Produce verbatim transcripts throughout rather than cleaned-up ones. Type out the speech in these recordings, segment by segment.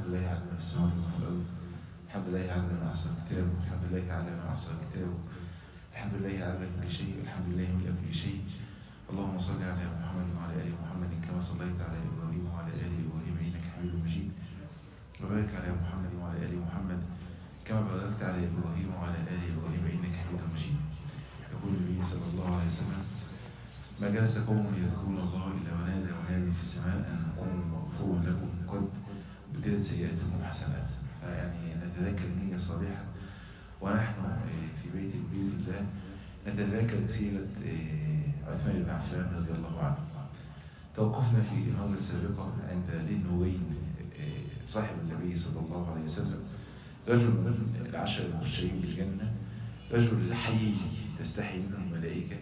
الحمد لله على ما في السماوات وما في الأرض، الحمد لله على ما أحسن كتابه، الحمد لله على ما أحسن كتابه، الحمد لله على كل شيء، الحمد لله من كل شيء. اللهم صل على محمد وعلى آل محمد كما صليت على إبراهيم وعلى آل إبراهيم إنك حميد مجيد، وبارك على محمد وعلى آل محمد كما باركت على إبراهيم وعلى آل إبراهيم إنك حميد مجيد. يقول النبي صلى الله عليه وسلم: ما جلس قوم يذكرون الله إلا ونادى منادي في السماء أن قوم مغفور لكم قد بدلت سيئاتكم حسنات. فيعني نتذكر النية الصالحة ونحن في بيت بيت الله، نتذكر سيرة عثمان بن عفان رضي الله عنه. توقفنا في المرة السابقة عند ذي النورين صاحب النبي صلى الله عليه وسلم، رجل من العشر المبشرين بالجنة، رجل حي تستحي منه الملائكة،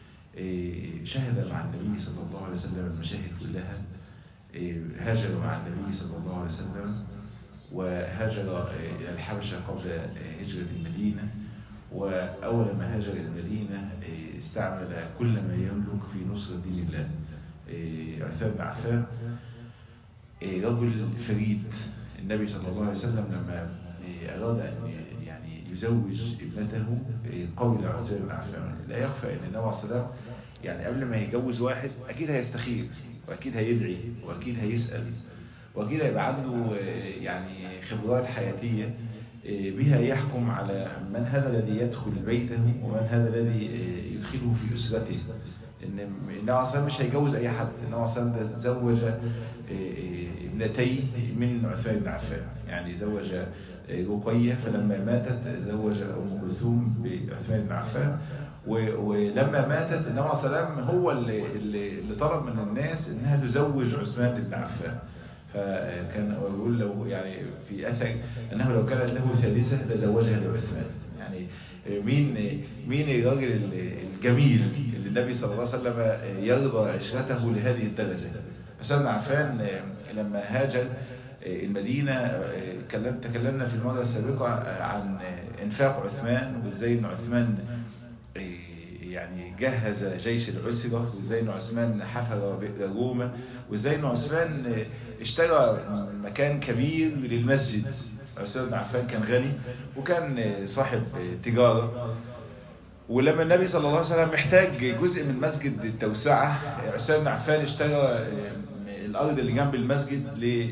شهد مع النبي صلى الله عليه وسلم المشاهد كلها، هاجر مع النبي صلى الله عليه وسلم وهاجر إلى الحبشة قبل هجرة المدينة، وأول ما هاجر المدينة استعمل كل ما يملك في نصرة دين الله. عثمان بن عفان رجل فريد. النبي صلى الله عليه وسلم لما أراد أن يعني يزوج ابنته قبل عثمان بن عفان. لا يخفى أن النبي صلى الله عليه وسلم يعني قبل ما يجوز واحد أكيد هيستخير، وأكيد هيدعي، وأكيد هيسأل، وأكيد هيبقى عنده يعني خبرات حياتية بها يحكم على من هذا الذي يدخل بيته ومن هذا الذي يدخله في أسرته. إن النبي صلى الله عليه وسلم مش هيجوز أي حد. النبي صلى الله عليه وسلم زوج ابنتي من عثمان بن عفان، يعني زوج رقية فلما ماتت زوج أم كلثوم بعثمان بن عفان، ولما ماتت النبي صلى الله عليه وسلم هو اللي, اللي طلب من الناس انها تزوج عثمان بن عفان. فكان يقول له يعني في اثر انه لو كانت له ثالثه لزوجها لعثمان. يعني مين مين الراجل الجميل اللي النبي صلى الله عليه وسلم يرضى عشرته لهذه الدرجه. عثمان بن عفان لما هاجر المدينة تكلمنا في المرة السابقة عن انفاق عثمان، وازاي ان عثمان يعني جهز جيش العسرة، وازاي ان عثمان حفر بئر روما، وازاي ان عثمان اشترى مكان كبير للمسجد. عثمان بن عفان كان غني وكان صاحب تجارة، ولما النبي صلى الله عليه وسلم محتاج جزء من مسجد التوسعة، عثمان بن عفان اشترى الأرض اللي جنب المسجد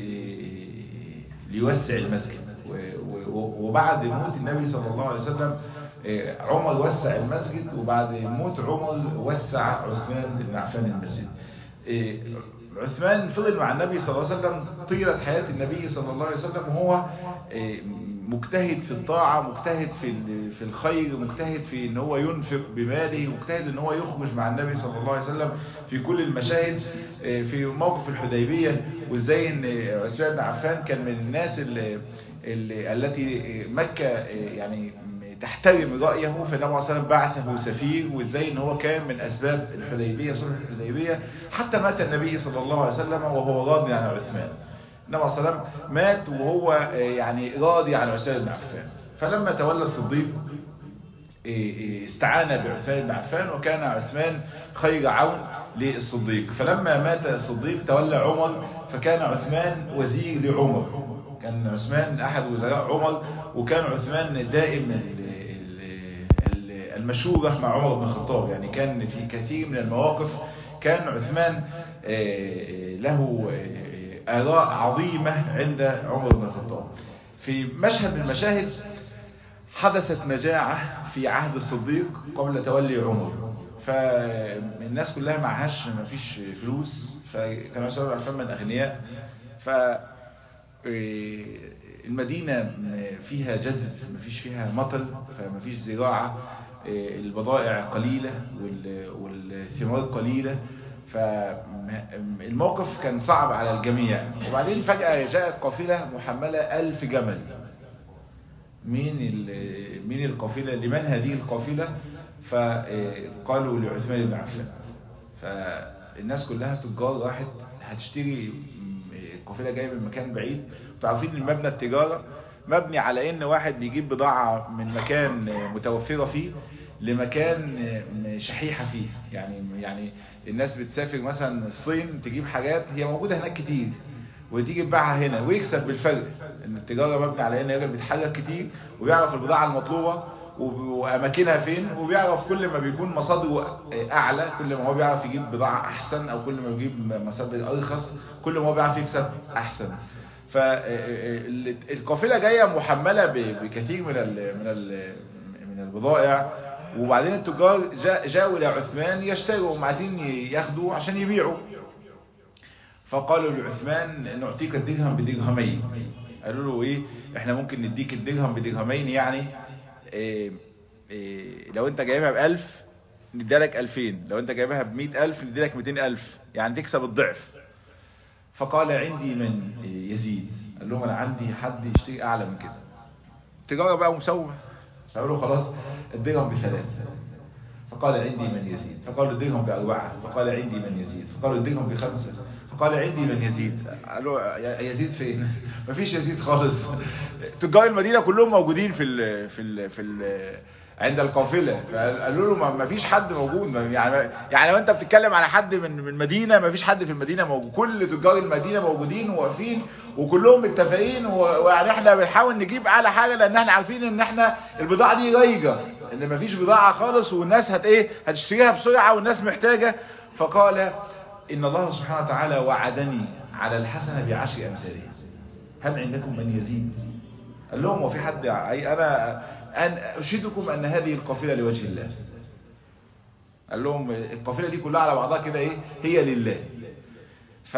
ليوسع المسجد. وبعد موت النبي صلى الله عليه وسلم عمر وسع المسجد، وبعد موت عمر وسع عثمان بن عفان المسجد. عثمان فضل مع النبي صلى الله عليه وسلم طيلة حياة النبي صلى الله عليه وسلم، وهو مجتهد في الطاعة، مجتهد في في الخير، مجتهد في ان هو ينفق بماله، مجتهد ان هو يخرج مع النبي صلى الله عليه وسلم في كل المشاهد. في موقف الحديبية وازاي ان عثمان بن عفان كان من الناس اللي, اللي التي مكة يعني تحترم رأيه، فالنبي صلى الله عليه وسلم بعثه سفير، وازاي ان هو كان من اسباب الحديبية، صلح الحديبية، حتى مات النبي صلى الله عليه وسلم وهو راضي عن عثمان. النبي صلى الله عليه وسلم مات وهو يعني راضي عن عثمان بن عفان. فلما تولى الصديق استعان بعثمان بن عفان، وكان عثمان خير عون للصديق. فلما مات الصديق تولى عمر، فكان عثمان وزير لعمر. كان عثمان احد وزراء عمر، وكان عثمان دائم المشورة مع عمر بن الخطاب. يعني كان في كثير من المواقف كان عثمان له آراء عظيمة عند عمر بن الخطاب. في مشهد من المشاهد حدثت مجاعة في عهد الصديق قبل تولي عمر، فالناس كلها معهاش، ما فيش فلوس، فكان عثمان بن عفان من أغنياء. ف المدينة فيها جذب، ما فيش فيها مطر، فما فيش زراعة، البضائع قليلة والثمار قليلة، فالموقف كان صعب على الجميع. وبعدين فجأة جاءت قافلة محملة ألف جمل. مين مين القافلة؟ لمن هذه القافلة؟ فقالوا لعثمان بن عفان. فالناس كلها تجار راحت هتشتري، القافلة جاية من مكان بعيد. تعرفين المبنى التجارة مبني على ان واحد بيجيب بضاعة من مكان متوفرة فيه لمكان شحيحة فيه. يعني يعني الناس بتسافر مثلا الصين تجيب حاجات هي موجودة هناك كتير، وتيجي تبيعها هنا ويكسب بالفرق. ان التجاره مبني على ان الراجل بيتحرك كتير وبيعرف البضاعه المطلوبه واماكنها فين، وبيعرف كل ما بيكون مصادره اعلى كل ما هو بيعرف يجيب بضاعه احسن، او كل ما بيجيب مصادر ارخص كل ما هو بيعرف يكسب احسن. فالقافله جايه محمله بكثير من ال من ال من البضائع، وبعدين التجار جاءوا الى عثمان يشتروا، هم عايزين ياخدوا عشان يبيعوا. فقالوا لعثمان نعطيك الدرهم بدرهمين. قالوا له ايه، احنا ممكن نديك الدرهم بدرهمين، يعني إيه إيه لو انت جايبها بألف نديلك ألفين، لو انت جايبها بمئة ألف نديلك مئتين ألف، يعني تكسب الضعف. فقال عندي من يزيد. قال لهم انا عندي حد يشتري اعلى من كده. تجارة بقى مسومة. فقالوا خلاص الدرهم بثلاثة. فقال عندي من يزيد. فقالوا الدرهم بأربعة. فقال عندي من يزيد. فقالوا الدرهم بخمسة. فقال عندي من يزيد. قالوا يزيد فين؟ مفيش يزيد خالص. تجار المدينة كلهم موجودين في ال في ال في ال عند القافلة. فقالوا له ما فيش حد موجود، يعني يعني لو انت بتتكلم على حد من من المدينة ما فيش حد في المدينة موجود، كل تجار المدينة موجودين وواقفين وكلهم متفقين، ويعني احنا بنحاول نجيب اعلى حاجة لان احنا عارفين ان احنا البضاعة دي رايجة، ان ما فيش بضاعة خالص والناس هت ايه هتشتريها بسرعة والناس محتاجة. فقال ان الله سبحانه وتعالى وعدني على الحسنة بعشر امثالها، هل عندكم من يزيد؟ قال لهم وفي حد، انا أن أشهدكم أن هذه القافلة لوجه الله. قال لهم القافلة دي كلها على بعضها كده إيه هي لله. ف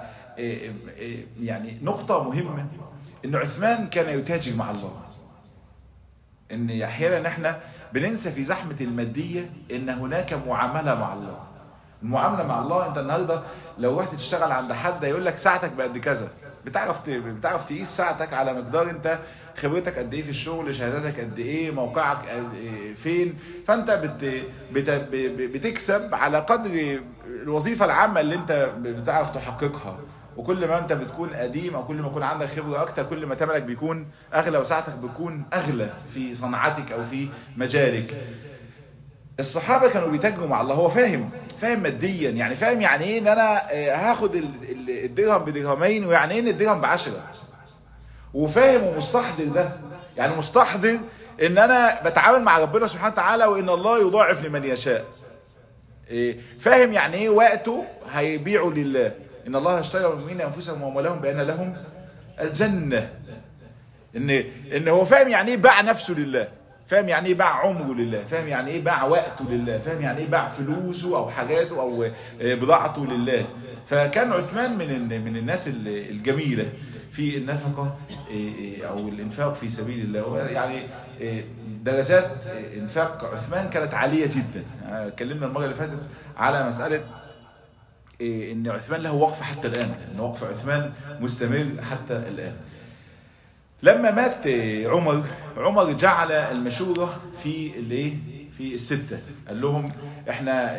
يعني نقطة مهمة إن عثمان كان يتاجر مع الله. إن أحيانا إحنا بننسى في زحمة المادية إن هناك معاملة مع الله. المعاملة مع الله، أنت النهاردة لو رحت تشتغل عند حد يقول لك ساعتك بقد كذا، بتعرف بتعرف تقيس ساعتك على مقدار انت خبرتك قد ايه في الشغل، شهاداتك قد ايه، موقعك فين. فانت بت بت بتكسب على قدر الوظيفة العامة اللي انت بتعرف تحققها. وكل ما انت بتكون قديم او كل ما يكون عندك خبرة اكتر كل ما ثمنك بيكون اغلى وساعتك بيكون اغلى في صنعتك او في مجالك. الصحابة كانوا بيتاجروا مع الله. هو فاهم فاهم ماديا، يعني فاهم يعني ايه ان انا هاخد الدرهم بدرهمين، ويعني ايه ان الدرهم بعشرة. وفاهم ومستحضر ده، يعني مستحضر ان انا بتعامل مع ربنا سبحانه وتعالى وان الله يضاعف لمن يشاء. فاهم يعني ايه وقته هيبيعوا لله. ان الله اشترى من المؤمنين انفسهم واموالهم بان لهم الجنة. ان ان هو فاهم يعني ايه باع نفسه لله، فاهم يعني ايه باع عمره لله، فاهم يعني ايه باع وقته لله، فاهم يعني ايه باع فلوسه او حاجاته او بضاعته لله. فكان عثمان من من الناس الجميلة في النفقة او الانفاق في سبيل الله. يعني درجات انفاق عثمان كانت عالية جدا. اتكلمنا المرة اللي فاتت على مسألة ان عثمان له وقف حتى الان، ان وقف عثمان مستمر حتى الان. لما مات عمر عمر جعل المشورة في الايه في الستة. قال لهم احنا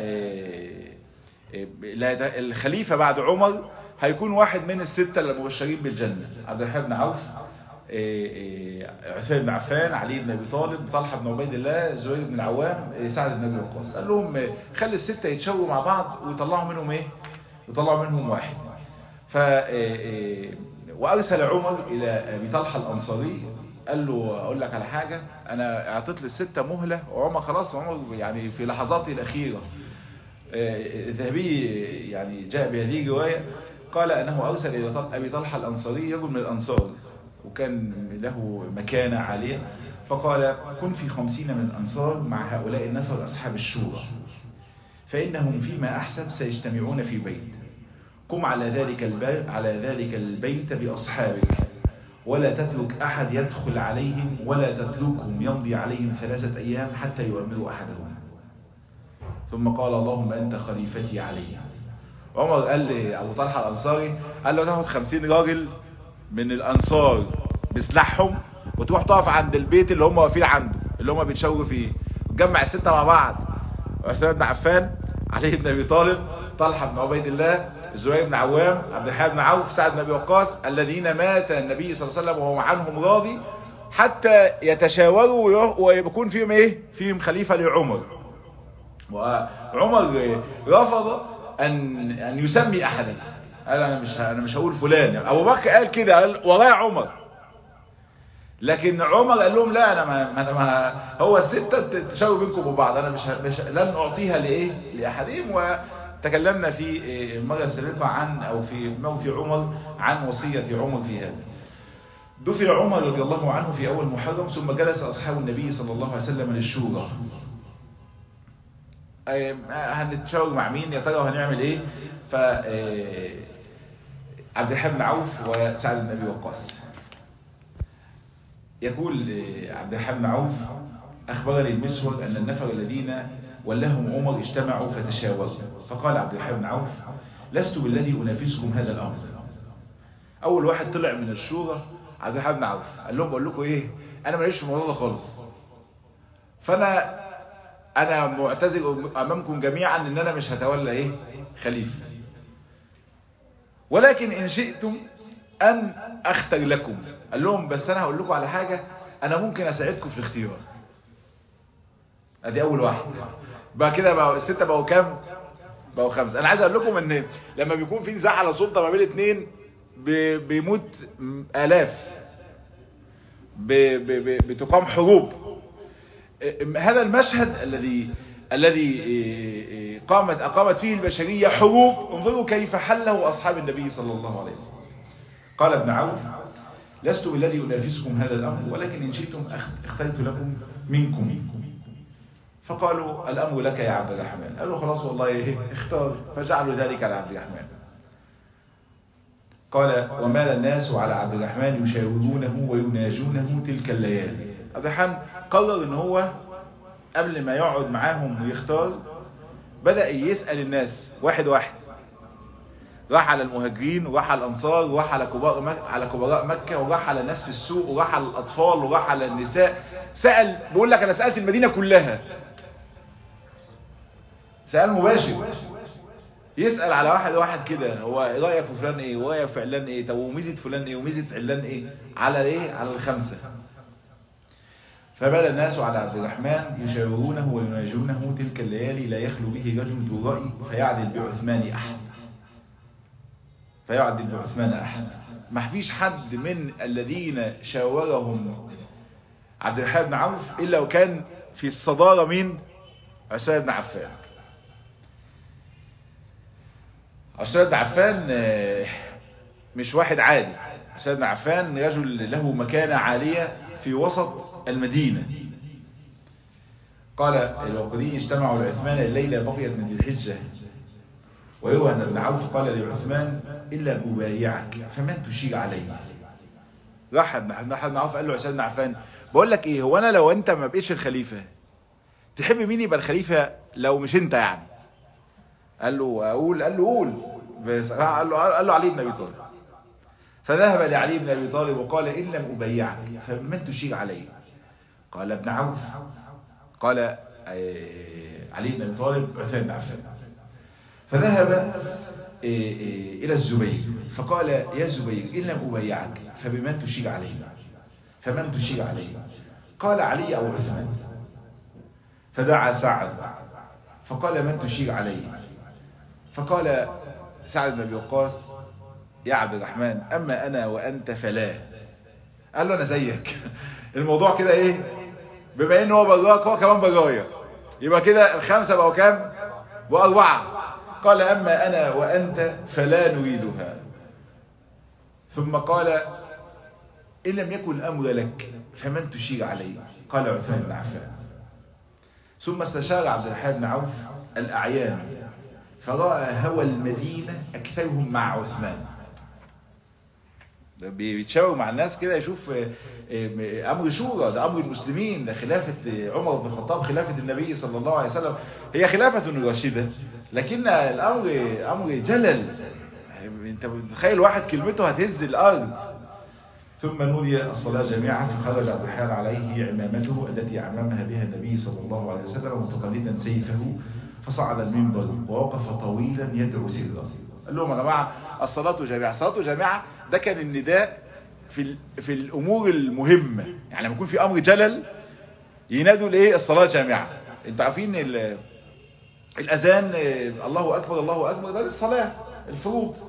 الخليفة بعد عمر هيكون واحد من الستة المبشرين بالجنة: عبد الرحمن بن عوف، عثمان بن عفان، علي بن ابي طالب، طلحة بن عبيد الله، زبير بن العوام، سعد بن ابي وقاص. قال لهم خلي الستة يتشاوروا مع بعض ويطلعوا منهم ايه يطلعوا منهم واحد. ف وارسل عمر الى ابي طلحة الانصاري قال له اقول لك على حاجة، انا اعطيت للستة مهلة وعمر خلاص، عمر يعني في لحظاته الاخيرة. الذهبي يعني جاء بهذه الرواية قال انه ارسل الى ابي طلحة الانصاري رجل من الانصار وكان له مكانة عالية، فقال كن في خمسين من الانصار مع هؤلاء النفر اصحاب الشورى، فانهم فيما احسب سيجتمعون في بيت، قم على ذلك البيت على ذلك البيت باصحابك، ولا تترك احد يدخل عليهم، ولا تتركهم يمضي عليهم ثلاثة ايام حتى يؤمروا احدهم. ثم قال اللهم انت خليفتي عليهم. عمر قال لأبو طلحة الأنصاري قال له تاخد خمسين راجل من الأنصار بسلاحهم وتروح تقف عند البيت اللي هم واقفين عنده اللي هم بيتشاوروا فيه، وتجمع الستة مع بعض: عثمان بن عفان، علي بن أبي طالب، طلحة بن عبيد الله، الزبير بن عوام، عبد الرحمن بن عوف، سعد بن أبي وقاص، الذين مات النبي صلى الله عليه وسلم وهو عنهم راضي، حتى يتشاوروا ويكون فيهم ايه فيهم خليفة لعمر. وعمر رفض أن أن يسمي أحدا، قال انا مش انا مش هقول فلان. ابو بكر قال كده، قال ورايا عمر. لكن عمر قال لهم لا، انا ما, أنا ما هو الستة تشاور بينكم وبعض، انا مش, مش لن اعطيها لايه لاحدهم. وتكلمنا في المره السابقه عن او في موت عمر عن وصيه عمر في هذا. دفن عمر رضي الله عنه في اول محرم، ثم جلس اصحاب النبي صلى الله عليه وسلم للشورى. هنتشاور مع مين يا ترى وهنعمل ايه؟ ف عبد الرحمن بن عوف وسعد بن ابي وقاص. يقول عبد الرحمن بن عوف اخبرني المسور ان النفر الذين ولهم عمر اجتمعوا فتشاوروا، فقال عبد الرحمن بن عوف لست بالذي انافسكم هذا الامر. اول واحد طلع من الشورى عبد الرحمن بن عوف، قال لهم بقول لكم ايه، انا ماليش في الموضوع ده خالص، فانا انا معتذر امامكم جميعا ان انا مش هتولى ايه خليفه، ولكن ان شئتم ان اختر لكم. قال لهم بس انا هقول لكم على حاجه، انا ممكن اساعدكم في الاختيار. ادي اول واحد. بقى كده بقى السته بقوا كام؟ بقوا خمسه. انا عايز اقول لكم ان لما بيكون في نزاع على سلطه ما بين اثنين بيموت الاف، بتقام حروب. هذا المشهد الذي الذي قامت اقامت فيه البشريه حروب، انظروا كيف حله اصحاب النبي صلى الله عليه وسلم. قال ابن عوف لست بالذي انافسكم هذا الامر، ولكن ان شئتم اخترت لكم منكم. فقالوا الامر لك يا عبد الرحمن. قالوا خلاص والله اختار، فجعلوا ذلك على عبد الرحمن. قال ومال الناس على عبد الرحمن يشاورونه ويناجونه تلك الليالي. عبد الرحمن قرر ان هو قبل ما يقعد معاهم ويختار بدأ يسأل الناس واحد واحد. راح على المهاجرين وراح على الانصار وراح على كبار مك... على كبراء مكة، وراح على الناس في السوق وراح على الاطفال وراح على النساء. سأل، بيقول لك انا سألت المدينة كلها، سأل مباشر. يسأل على واحد واحد كده، هو رأيك في فلان ايه ورأيك في علان ايه، طب وميزة فلان ايه وميزة علان ايه، على ايه، على الخمسة. فبال الناس على عبد الرحمن يشاورونه ويناجونه تلك الليالي لا يخلو به رجل ذو رأي فيعدل بعثمان احد فيعدل بعثمان احد. ما فيش حد من الذين شاورهم عبد الرحمن بن عوف الا وكان في الصدارة مين؟ عثمان بن عفان. عثمان بن عفان مش واحد عادي. عثمان بن عفان رجل له مكانة عالية في وسط المدينة. قال الوقديين اجتمعوا لعثمان الليلة بقيت من ذي الحجة، ويروى أن ابن عوف قال لعثمان إلا أبايعك فمن تشير عليه. راح ابن عوف قال له عثمان بن عفان بقول لك ايه، هو انا لو انت ما بقيتش الخليفة تحب مين يبقى الخليفة لو مش انت يعني؟ قال له اقول، قال له قول، قال له قال له علي بن ابي طالب. فذهب لعلي بن ابي طالب وقال ان لم ابيعك فمن تشير عليه؟ قال ابن عوف، قال علي بن ابي طالب عثمان بن عفان. فذهب الى الزبير فقال يا زبير ان لم ابيعك فبمن تشير عليه؟ فمن تشير عليه؟ قال علي او عثمان. فدعا سعد فقال من تشير عليه؟ فقال سعد بن ابي وقاص يا عبد الرحمن اما انا وانت فلا. قال له انا زيك. الموضوع كده ايه، بما انه هو براك هو كمان برايا، يبقى كده الخمسه بقوا كام؟ واربعه. قال اما انا وانت فلا نريدها. ثم قال ان لم يكن الامر لك فمن تشير عليه؟ قال عثمان بن عفان. ثم استشار عبد الرحمن بن عوف الاعيان فرأى هوى المدينة أكثرهم مع عثمان. ده بيتشاور مع الناس كده يشوف أمر شورى، ده أمر المسلمين، ده خلافة عمر بن الخطاب، خلافة النبي صلى الله عليه وسلم، هي خلافة راشدة لكن الأمر أمر جلل. أنت متخيل واحد كلمته هتهز الأرض. ثم نودي الصلاة جميعا فخرج عبد الرحمن عليه عمامته التي عممها بها النبي صلى الله عليه وسلم متقلدا سيفه، فصعد المنبر ووقف طويلا يدعو سرا. قال لهم يا جماعه الصلاه جامعه. الصلاه جامعه ده كان النداء في في الامور المهمه، يعني لما يكون في امر جلل ينادوا الايه؟ الصلاه جامعه. انتوا عارفين الاذان الله اكبر الله اكبر ده الصلاه الفروض،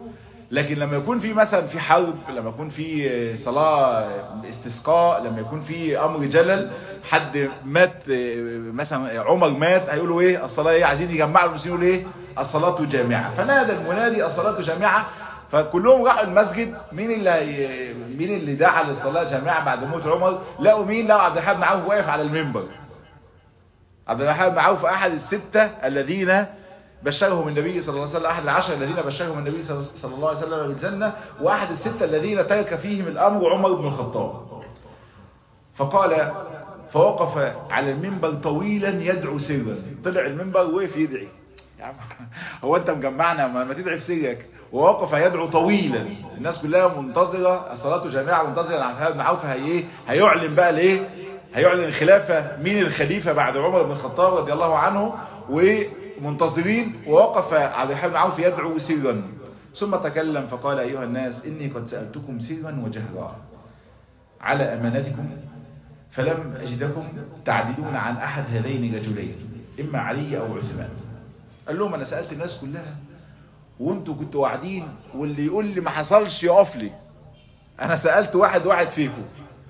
لكن لما يكون في مثلا في حرب، لما يكون في صلاة استسقاء، لما يكون في امر جلل، حد مات مثلا عمر مات، هيقولوا ايه الصلاة ايه، عايزين يجمعوا المسلمين يقولوا ايه الصلاة جامعة. فنادى المنادي الصلاة جامعة، فكلهم راحوا المسجد. مين اللي مين اللي دعا للصلاة جامعة بعد موت عمر؟ لقوا مين؟ لقوا عبد الرحمن بن عوف واقف على المنبر. عبد الرحمن بن عوف احد الستة الذين بشرهم النبي صلى الله عليه وسلم، احد العشر الذين بشرهم النبي صلى الله عليه وسلم بالجنة، واحد الستة الذين ترك فيهم الامر عمر بن الخطاب. فقال فوقف على المنبر طويلا يدعو سرا. طلع المنبر وقف يدعي. يا عم هو انت مجمعنا ما تدعي في سرك؟ ووقف يدعو طويلا، الناس كلها منتظرة الصلاة جماعة، منتظرة عن عبد بن عوف هي هيعلن بقى ليه، هيعلن الخلافة، مين الخليفة بعد عمر بن الخطاب رضي الله عنه، ومنتظرين. ووقف عبد الرحمن بن عوف يدعو سرا، ثم تكلم فقال أيها الناس إني قد سألتكم سرا وجهرا على أمانتكم فلم أجدكم تعدلون عن أحد هذين الرجلين، إما علي أو عثمان. قال لهم أنا سألت الناس كلها وانتوا كنتوا واعدين، واللي يقول لي ما حصلش يقف لي. انا سألت واحد واحد فيكم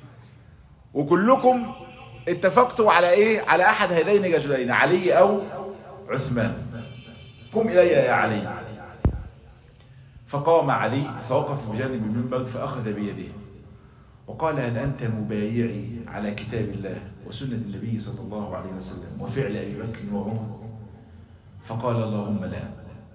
وكلكم اتفقتوا على ايه؟ على احد هذين الرجلين، علي او عثمان. قم الي يا علي. فقام علي فوقف بجانب المنبر فاخذ بيده وقال هل انت مبايعي على كتاب الله وسنة النبي صلى الله عليه وسلم وفعل ابي بكر وعمر؟ فقال اللهم لا،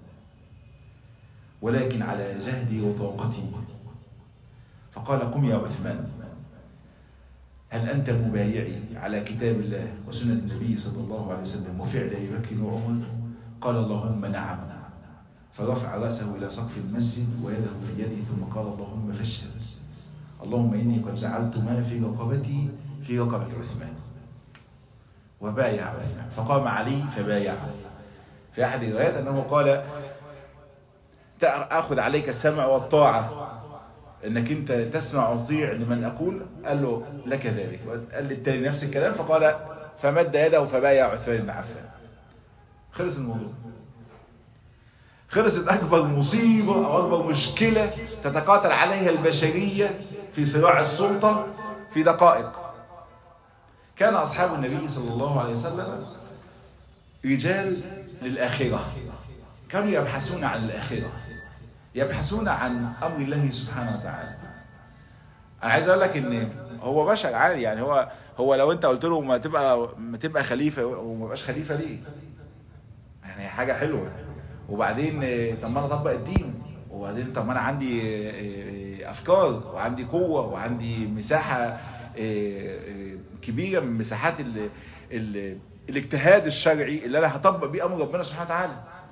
ولكن على جهدي وطاقتي. فقال قم يا عثمان هل أنت مبايعي على كتاب الله وسنة النبي صلى الله عليه وسلم وفعل أبي بكر وعمر؟ قال اللهم نعم. فرفع رأسه إلى سقف المسجد ويده في يده ثم قال اللهم فاشهد، اللهم إني قد جعلت ما في رقبتي في رقبة عثمان. وبايع عثمان. فقام علي فبايع. في أحد الروايات أنه قال أخذ عليك السمع والطاعة، انك انت تسمع وتطيع لمن اقول. قال له لك ذلك. قال للتاني نفس الكلام. فقال فمد يده فبايع عثمان بن عفان. خلص الموضوع. خلصت اكبر مصيبة او اكبر مشكلة تتقاتل عليها البشرية في صراع السلطة في دقائق. كان اصحاب النبي صلى الله عليه وسلم رجال للآخرة، كانوا يبحثون عن الآخرة، يبحثون عن أمر الله سبحانه وتعالى. أنا عايز أقول لك إن هو بشر عادي، يعني هو هو لو أنت قلت له ما تبقى ما تبقى خليفة وما بقاش خليفة ليه؟ يعني حاجة حلوة. وبعدين طب ما أنا أطبق الدين، وبعدين طب ما أنا عندي أفكار وعندي قوة وعندي مساحة كبيرة من مساحات ال ال الاجتهاد الشرعي اللي أنا هطبق بيه أمر ربنا سبحانه وتعالى.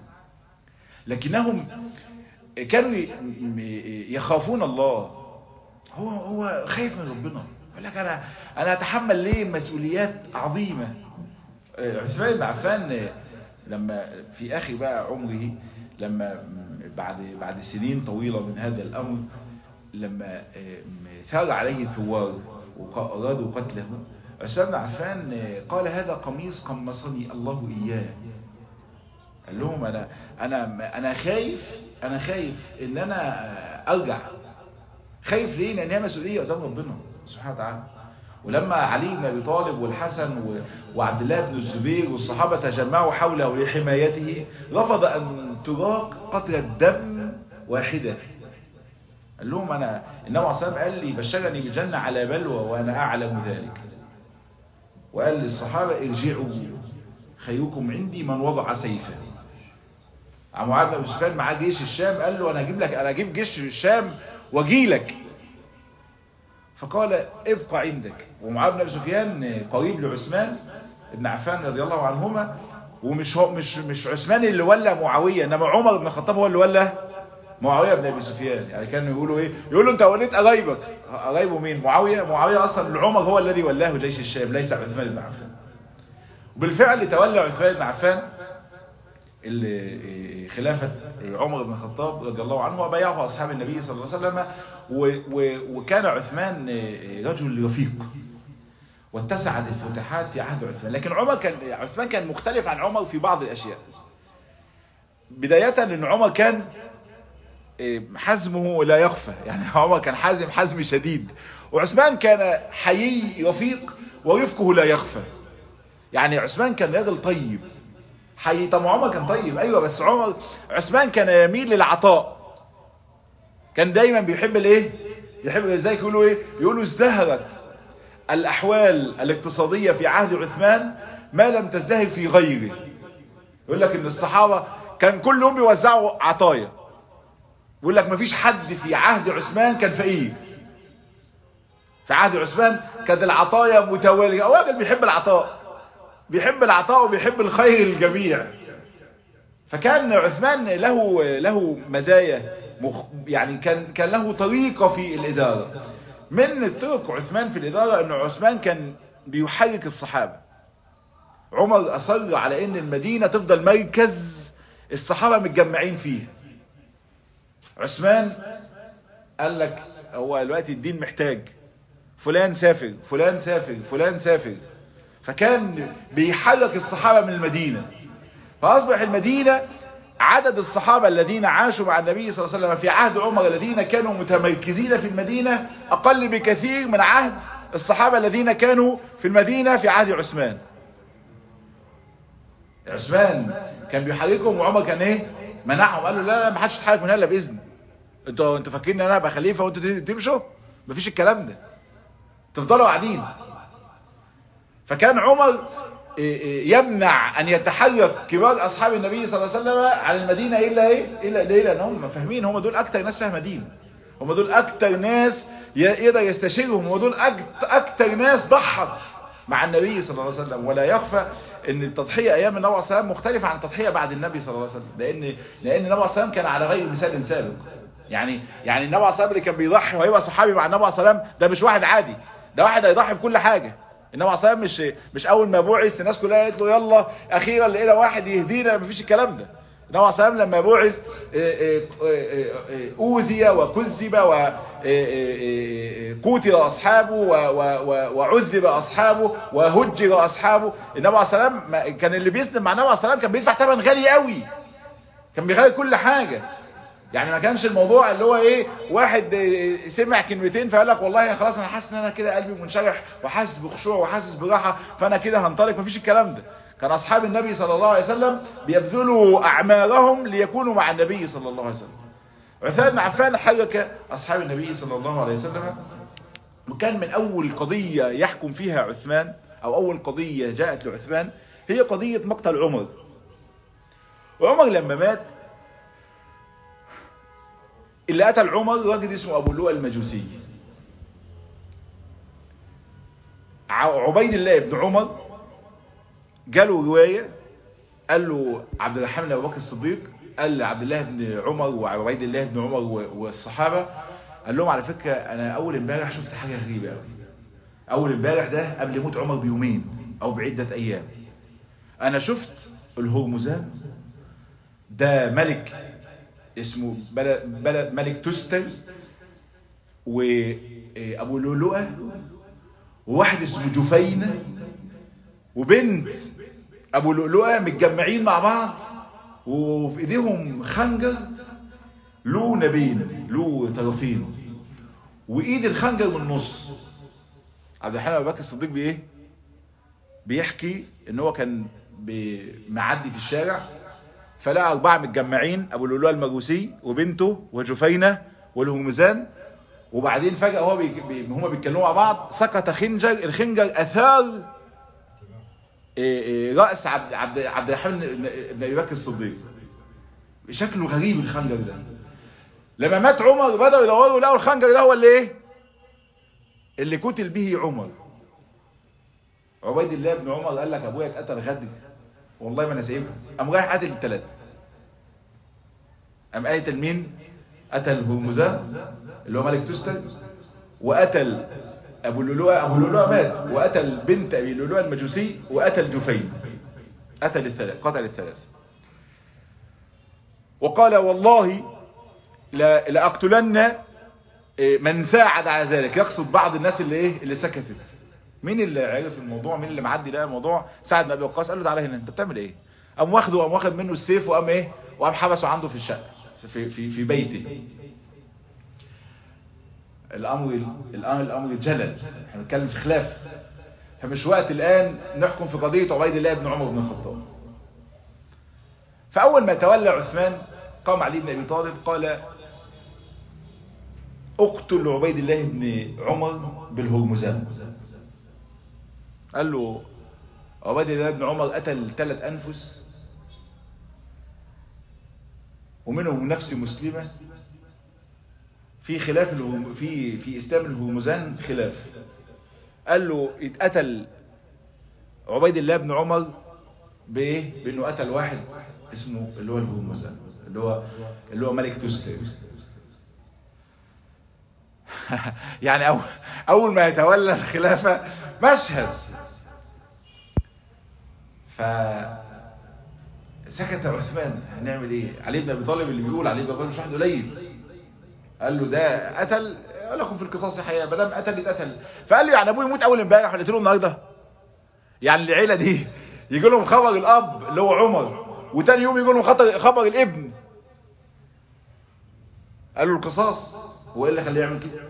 لكنهم كانوا يخافون الله. هو هو خايف من ربنا، يقول لك انا انا اتحمل ليه مسؤوليات عظيمه. عثمان بن عفان لما في اخر بقى عمره، لما بعد بعد سنين طويله من هذا الامر، لما ثار عليه الثوار وارادوا قتله، عثمان بن عفان قال هذا قميص قمصني الله اياه. قال لهم انا انا انا خايف انا خايف ان انا ارجع. خايف ليه؟ لان هي مسؤوليه قدام ربنا سبحانه وتعالى. ولما علي بن ابي طالب والحسن وعبد الله بن الزبير والصحابه تجمعوا حوله لحمايته، رفض ان تراق قطره دم واحده. قال لهم انا النبي عليه الصلاه والسلام قال لي بشرني بالجنه على بلوى وانا اعلم ذلك. وقال للصحابه ارجعوا خيركم عندي من وضع سيفه. معاذ بن سفيان معاه جيش الشام، قال له انا اجيب لك انا اجيب جيش الشام واجي لك. فقال ابقى عندك. ومعاذ بن سفيان قريب لعثمان بن عفان رضي الله عنهما، ومش هو مش مش عثمان اللي ولى معاويه، انما عمر بن الخطاب هو اللي ولى معاويه بن ابي سفيان. يعني كانوا يقولوا ايه؟ يقولوا انت وليت قرايبك. قرايبه مين؟ معاويه. معاويه اصلا عمر هو الذي ولاه جيش الشام ليس عثمان بن عفان. وبالفعل تولى عثمان بن عفان خلافة عمر بن الخطاب رضي الله عنه، وبايعه أصحاب النبي صلى الله عليه وسلم. وكان عثمان رجل رفيق، واتسعت الفتوحات في عهد عثمان. لكن عمر كان عثمان كان مختلف عن عمر في بعض الأشياء. بداية أن عمر كان حزمه لا يخفى، يعني عمر كان حازم حزم شديد، وعثمان كان حيي رفيق ورفقه لا يخفى. يعني عثمان كان راجل طيب حي. طب عمر كان طيب ايوه، بس عمر عثمان كان يميل للعطاء، كان دايما بيحب الايه، يحب ازاي يقولوا ايه، يقولوا ازدهرت الاحوال الاقتصاديه في عهد عثمان ما لم تزدهر في غيره. يقول لك ان الصحابه كان كلهم بيوزعوا عطايا، يقول لك مفيش حد في عهد عثمان كان فقير. في عهد عثمان كانت العطايا متواليه، هو راجل بيحب العطاء، بيحب العطاء وبيحب الخير للجميع. فكان عثمان له له مزايا مخ... يعني كان كان له طريقه في الاداره. من طرق عثمان في الاداره انه عثمان كان بيحرك الصحابه. عمر اصر على ان المدينه تفضل مركز الصحابه متجمعين فيه. عثمان قال لك هو دلوقتي الدين محتاج فلان سافر فلان سافر فلان سافر، فكان بيحرك الصحابة من المدينة، فأصبح المدينة عدد الصحابة الذين عاشوا مع النبي صلى الله عليه وسلم في عهد عمر الذين كانوا متمركزين في المدينة أقل بكثير من عهد الصحابة الذين كانوا في المدينة في عهد عثمان. عثمان كان بيحركهم وعمر كان ايه، منعهم، قال له لا لا ما حدش يتحرك من هنا بإذن. انتوا انتوا فاكرين ان انا ابقى خليفة وانتوا تمشوا؟ مفيش الكلام ده، تفضلوا قاعدين. فكان عمر يمنع ان يتحرك كبار اصحاب النبي صلى الله عليه وسلم على المدينة الا ايه، الا ليه، لان هم فاهمين هم دول اكتر ناس فاهمه دين، هم دول اكتر ناس يقدر يستشيرهم، هم دول اكتر ناس ضحت مع النبي صلى الله عليه وسلم. ولا يخفى ان التضحية ايام النبي صلى الله عليه وسلم مختلفة عن التضحية بعد النبي صلى الله عليه وسلم، لان لان النبي صلى الله عليه وسلم كان على غير مثال سابق. يعني يعني النبي صلى الله عليه وسلم اللي كان بيضحي وهيبقى صحابي مع النبي صلى الله عليه وسلم ده مش واحد عادي، ده واحد هيضحي بكل حاجة. النبي صلى الله عليه وسلم مش مش اول ما بعث الناس كلها قالت له يلا اخيرا لقينا واحد يهدينا، مفيش الكلام ده. النبي صلى الله عليه وسلم لما بعث اوذي وكذب وقتل اصحابه وعذب اصحابه وهجر اصحابه. النبي صلى الله عليه وسلم كان اللي بيسلم مع النبي صلى الله عليه وسلم كان بيدفع ثمن غالي قوي، كان بيغير كل حاجة. يعني ما كانش الموضوع اللي هو ايه، واحد سمع كلمتين فقال لك والله خلاص انا حاسس ان انا كده قلبي منشرح وحاسس بخشوع وحاسس براحه فانا كده هنطلق. مفيش الكلام ده. كان اصحاب النبي صلى الله عليه وسلم بيبذلوا اعمارهم ليكونوا مع النبي صلى الله عليه وسلم. عثمان بن عفان حرك اصحاب النبي صلى الله عليه وسلم، وكان من اول قضيه يحكم فيها عثمان او اول قضيه جاءت لعثمان هي قضيه مقتل عمر. وعمر لما مات اللي قتل عمر راجل اسمه ابو اللؤلؤ المجوسي. عبيد الله بن عمر جاله روايه، قال له عبد الرحمن بن ابو بكر الصديق قال لعبد الله بن عمر وعبيد الله بن عمر والصحابه، قال لهم على فكره انا اول امبارح شفت حاجه غريبه قوي. اول امبارح ده قبل موت عمر بيومين او بعده ايام، انا شفت الهرمزان ده ملك اسمه بلد, بلد ملك تستر، وابو لؤلؤة وواحد اسمه جفينة وبنت ابو لؤلؤة متجمعين مع بعض وفي ايديهم خنجر له نبين له طرفين وايد الخنجر من النص. عبد الرحمن ابو بكر الصديق بايه بيحكي ان هو كان معدي في الشارع فلقى أربعة متجمعين، أبو اللؤلؤ المجوسي وبنته وجفينة والهرمزان، وبعدين فجأة هو بي... بي... هما بيتكلموا مع بعض سقط خنجر، الخنجر أثار إيه إيه رأس عبد عبد عبد الرحمن بن أبي بكر الصديق. شكله غريب الخنجر ده. لما مات عمر بدأوا يدوروا لقوا الخنجر ده هو اللي إيه؟ اللي قتل به عمر. عبيد الله بن عمر قال لك أبويا اتقتل غدر والله ما انا سايبها، قام رايح قتل الثلاثه. قام قتل مين؟ قتل هرمزان اللي هو ملك تستر، وقتل ابو اللؤلؤ، ابو اللؤلؤ مات، وقتل بنت ابي اللؤلؤ المجوسي، وقتل جفين. قتل الثلاثه، قتل الثلاثه. وقال والله لا لاقتلن من ساعد على ذلك، يقصد بعض الناس اللي ايه اللي سكتت. مين اللي عرف الموضوع؟ مين اللي معدي لقى الموضوع؟ سعد بن ابي وقاص. قال له تعالى هنا، انت بتعمل ايه؟ قام واخده، قام واخد منه السيف، وقام ايه، وقام حبسه عنده في الشقه. في في في بيته. الامر الان الامر جلل، احنا بنتكلم في خلاف، فمش وقت الان نحكم في قضيه عبيد الله بن عمر بن الخطاب. فاول ما تولى عثمان قام علي بن ابي طالب قال اقتل عبيد الله بن عمر بالهرمزان. قال له عبيد الله بن عمر قتل ثلاث انفس ومنهم نفس مسلمه، في خلاف في في اسلام الهرمزان خلاف. قال له يتقتل عبيد الله بن عمر بايه؟ بانه قتل واحد اسمه اللي هو الهرمزان اللي هو اللي هو ملك تستر. يعني أول, اول ما يتولى الخلافه مشهد. فسكت عثمان، هنعمل ايه؟ علي بن ابي طالب اللي بيقول علي بن ابي طالب مش واحد قليل، قال له ده قتل لكم في القصاص حياه، ما دام قتل يتقتل. فقال له يعني ابوي يموت اول امبارح ولا له النهارده؟ يعني العيله دي يجي لهم خبر الاب اللي هو عمر وتاني يوم يجي لهم خبر الابن، قال له القصاص. هو ايه اللي خليه يعمل كده؟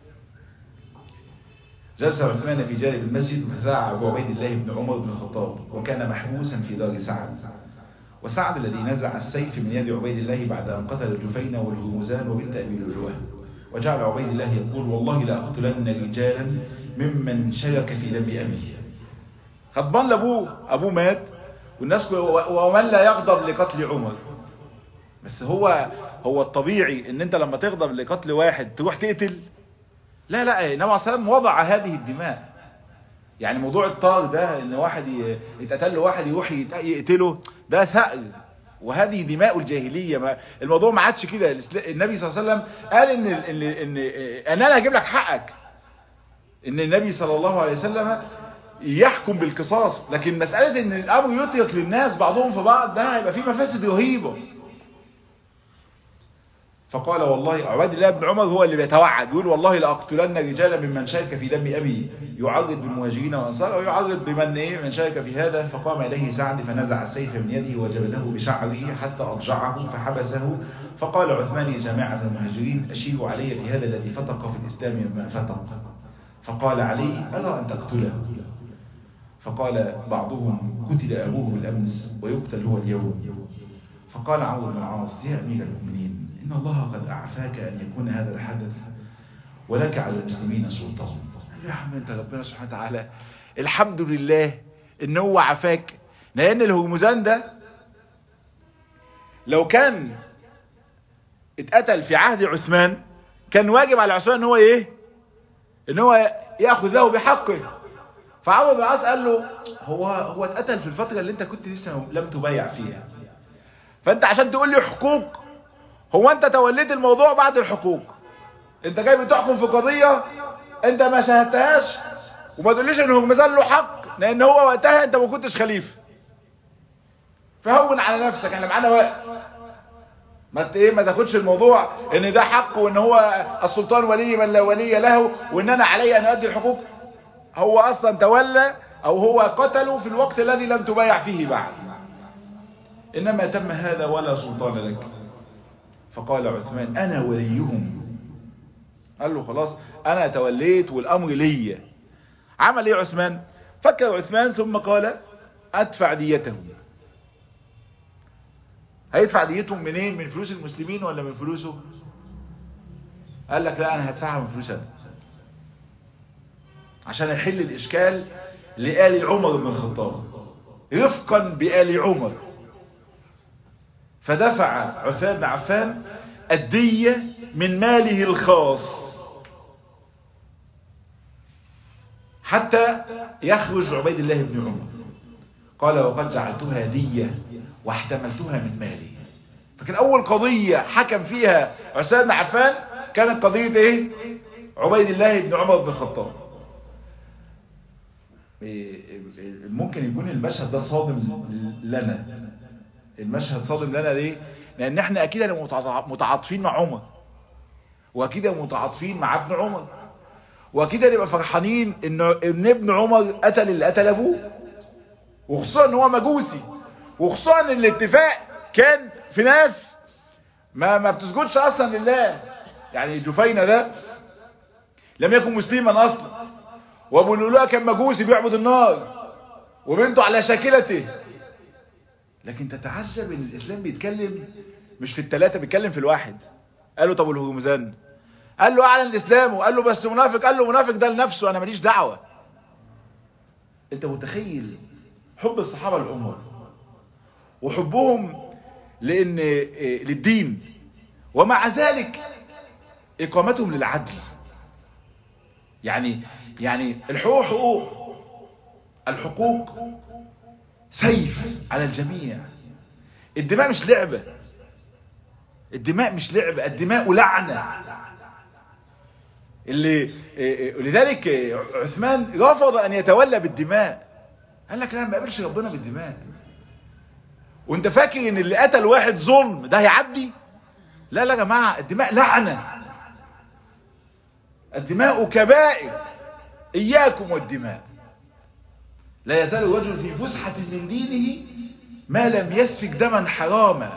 جلس عثمان في جانب المسجد فزاع ابو عبيد الله بن عمر بن الخطاب، وكان محبوسا في دار سعد. وسعد الذي نزع السيف من يد عبيد الله بعد ان قتل الجفين والهرمزان وبنت ابي لؤلؤه، وجعل عبيد الله يقول والله لا اقتلن رجالا ممن شرك في دم ابيه. غضبان لابوه، ابوه مات والناس ومن لا يغضب لقتل عمر. بس هو هو الطبيعي ان انت لما تغضب لقتل واحد تروح تقتل؟ لا لا، النبي عليه الصلاه والسلام وضع هذه الدماء. يعني موضوع الطار ده ان واحد يتقتل له واحد يروح يقتله، ده ثأر وهذه دماء الجاهليه. ما الموضوع ما عادش كده. النبي صلى الله عليه وسلم قال ان ان ان, إن انا هجيب لك حقك، ان النبي صلى الله عليه وسلم يحكم بالقصاص. لكن مساله ان الامر يطلق للناس بعضهم في بعض ده هيبقى فيه مفاسد رهيبه. فقال والله عبيد الله بن عمر هو اللي بيتوعد، يقول والله لاقتلن رجالا ممن شارك في دم ابي، يعرض بالمهاجرين والانصار ويعرض بمن ايه من شارك في هذا. فقام اليه سعد فنزع السيف من يده وجبله بشعره حتى اضجعه فحبسه. فقال عثمان يا جماعه المهاجرين اشيروا علي في هذا الذي فتق في الاسلام مما فتق. فقال علي ارى ان تقتله. فقال بعضهم قتل ابوه بالامس ويقتل هو اليوم. فقال عمرو بن العاص يا امير المؤمنين إن الله قد أعفاك أن يكون هذا الحدث ولك على المسلمين سلطان. يا عم أنت ربنا سبحانه وتعالى الحمد لله إن هو عفاك. لأن الهرمزان ده لو كان اتقتل في عهد عثمان كان واجب على عثمان إن هو إيه؟ إن هو يأخذ له بحقه. فعمرو بن العاص قال له هو هو اتقتل في الفترة اللي أنت كنت لسه لم تبايع فيها، فأنت عشان تقول لي حقوق، هو انت توليت الموضوع بعد الحقوق. انت جاي بتحكم في قضية انت ما شاهدتهاش وما تقوليش ان هرمزان له حق، لان هو وقتها انت ما كنتش خليفة. فهون على نفسك، احنا معانا وقت. ما ايه ما تاخدش الموضوع ان ده حق وان هو السلطان ولي من لا ولي له وان انا علي ان ادي الحقوق. هو اصلا تولى او هو قتله في الوقت الذي لم تبايع فيه بعد. انما تم هذا ولا سلطان لك. فقال عثمان انا وليهم. قال له خلاص انا توليت والامر ليا. عمل ايه عثمان؟ فكر عثمان ثم قال ادفع ديتهم. هيدفع ديتهم منين؟ من فلوس المسلمين ولا من فلوسه؟ قال لك لا انا هدفعها من فلوس انا عشان يحل الاشكال لآل عمر بن الخطاب رفقا بآل عمر. فدفع عثمان بن عفان الدية من ماله الخاص حتى يخرج عبيد الله بن عمر. قال وقد جعلتها دية واحتملتها من مالي. فكان اول قضية حكم فيها عثمان بن عفان كانت قضية ايه؟ عبيد الله بن عمر بن الخطاب. ممكن يكون المشهد ده صادم لنا. المشهد صادم لنا ليه؟ لان احنا اكيد متعاطفين مع عمر، واكيد متعاطفين مع ابن عمر، واكيد نبقى فرحانين ان ان ابن عمر قتل اللي قتل ابوه، وخصوصا ان هو مجوسي، وخصوصا ان الاتفاق كان في ناس ما ما بتسجدش اصلا لله. يعني جفينة ده لم يكن مسلما اصلا، وابو لؤلؤة كان مجوسي بيعبد النار، وبنته على شاكلته. لكن تتعجب ان الاسلام بيتكلم مش في الثلاثة، بيتكلم في الواحد. قال له طب والهرمزان؟ قال له اعلن الاسلام، وقال له بس منافق. قال له منافق ده لنفسه، انا ماليش دعوة. انت متخيل حب الصحابة للأمة وحبهم لأن للدين، ومع ذلك إقامتهم للعدل. يعني يعني الحقوق حقوق، الحقوق سيف على الجميع. الدماء مش لعبة، الدماء مش لعبة، الدماء لعنة. اللي لذلك عثمان رفض أن يتولى بالدماء، قال لك لا، ما قابلش ربنا بالدماء. وانت فاكر ان اللي قتل واحد ظلم ده هيعدي؟ لا لا يا جماعة، الدماء لعنة، الدماء كبائر، إياكم والدماء. لا يزال الرجل في فسحة من دينه ما لم يسفك دما حراما.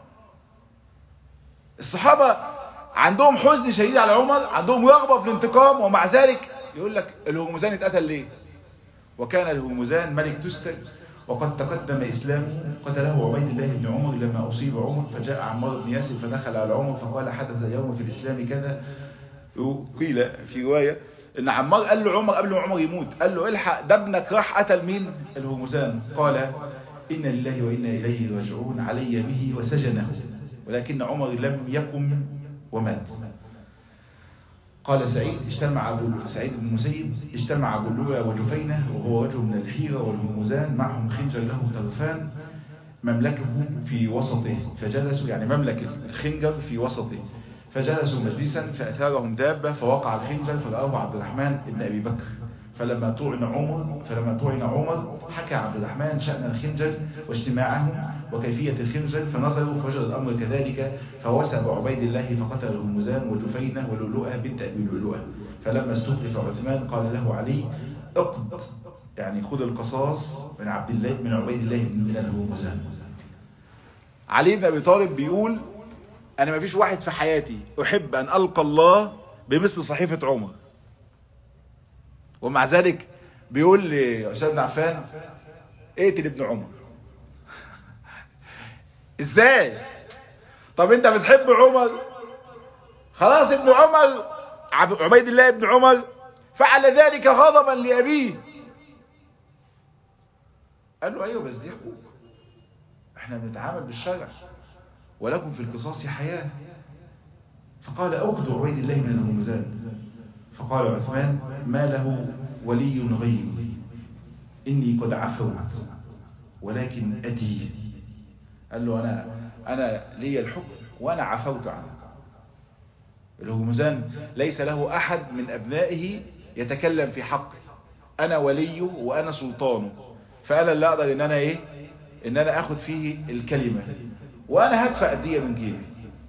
الصحابة عندهم حزن شديد على عمر، عندهم رغبة في الانتقام، ومع ذلك يقول لك الهرمزان اتقتل ليه؟ وكان الهرمزان ملك تستر، وقد تقدم إسلامه. قتله عبيد الله بن عمر لما أصيب عمر، فجاء عمار بن ياسر فدخل على عمر فقال حدث اليوم في الإسلام كذا. قيل في رواية إن عمار قال له عمر قبل ما عمر يموت، قال له الحق ده ابنك راح قتل مين؟ الهرمزان. قال إن لله وإنا إليه راجعون، علي به وسجنه، ولكن عمر لم يقم ومات. قال سعيد اجتمع أبو سعيد بن المسيب اجتمع أبو لؤلؤة وجفينة وهو رجل من الحيرة والهرمزان، معهم خنجر له طرفان، مملكه في وسطه فجلسوا، يعني مملكة الخنجر في وسطه، فجلسوا مجلسا فأثارهم دابة فوقع الخنجر فرآه عبد الرحمن بن أبي بكر. فلما طعن عمر فلما طعن عمر حكى عبد الرحمن شأن الخنجر واجتماعهم وكيفية الخنجر، فنظروا فوجد الأمر كذلك، فوسب عبيد الله فقتل الهرمزان وجفينة ولؤلؤة بنت أبي لؤلؤة. فلما استخلف عثمان قال له علي اقض، يعني خذ القصاص من عبد الله من عبيد الله من الهرمزان. علي بن أبي طالب بيقول أنا ما فيش واحد في حياتي أحب أن ألقى الله بمثل صحيفة عمر، ومع ذلك بيقول لعثمان بن عفان اقتل ابن عمر. ازاي؟ طب انت بتحب عمر، خلاص ابن عمر عبيد الله ابن عمر فعل ذلك غضبا لأبيه. قال له ايوه بس دي حقوق، احنا بنتعامل بالشرع، ولكم في القصاص حياة. فقال اقتل عبيد الله من الهرمزان. فقال عثمان ما له ولي غيري، إني قد عفوت ولكن أتي. قال له أنا أنا لي الحكم وأنا عفوت عنه. الهرمزان ليس له أحد من أبنائه يتكلم في حقه، أنا وليه وأنا سلطانه، فأنا اللي أقدر إن أنا إيه إن أنا أخذ فيه الكلمة، وأنا هدفع الدية من جيبي.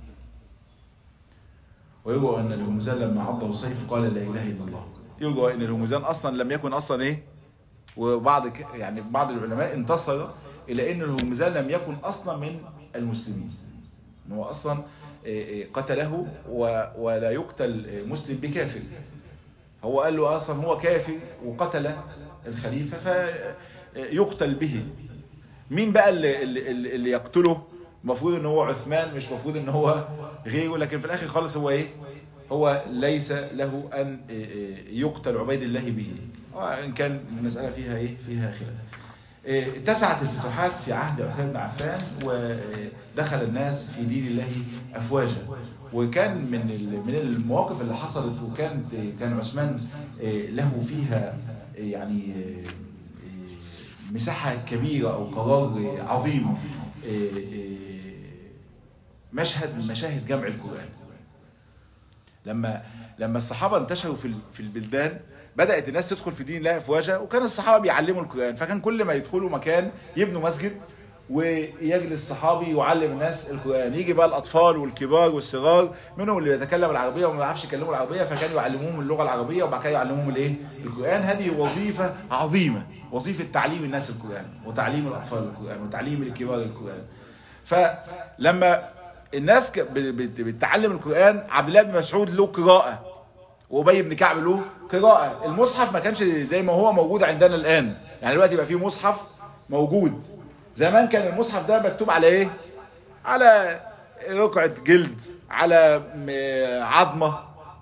ويروى أن الهرمزان لما عضه السيف قال لا إله إلا الله. يروى أن الهرمزان أصلا لم يكن أصلا إيه، وبعض يعني بعض العلماء انتصر إلى أن الهرمزان لم يكن أصلا من المسلمين، هو أصلا قتله ولا يقتل مسلم بكافر. هو قال له أصلا هو كافر وقتل الخليفة فيقتل به. مين بقى اللي, اللي, اللي يقتله؟ المفروض ان هو عثمان، مش مفروض ان هو غيره، لكن في الاخر خالص هو ايه، هو ليس له ان يقتل عبيد الله به، وان كان المسألة فيها ايه فيها خلاف. اتسعت الفتوحات في عهد عثمان بن عفان، ودخل الناس في دين الله افواجا. وكان من من المواقف اللي حصلت، وكان كان عثمان له فيها يعني مساحة كبيرة او قرار عظيم، مشهد من مشاهد جمع القرآن. لما لما الصحابة انتشروا في في البلدان، بدأت الناس تدخل في دين الله افواجا، وكان الصحابة بيعلموا القرآن، فكان كل ما يدخلوا مكان يبنوا مسجد ويجلس صحابي يعلم الناس القرآن. يجي بقى الأطفال والكبار والصغار، منهم اللي يتكلم العربية وما يعرفش يكلموا العربية، فكانوا يعلموهم اللغة العربية وبعد كده يعلموهم الايه القرآن. هذه وظيفة عظيمة، وظيفة تعليم الناس القرآن، وتعليم الأطفال القرآن، وتعليم الكبار القرآن. فلما الناس بتتعلم القرآن. عبد الله بن مسعود له قراءة وأبي بن كعب له قراءة. المصحف ما كانش زي ما هو موجود عندنا الآن، يعني دلوقتي بقى فيه مصحف موجود. زمان كان المصحف ده مكتوب على ايه؟ على رقعة جلد، على عظمة،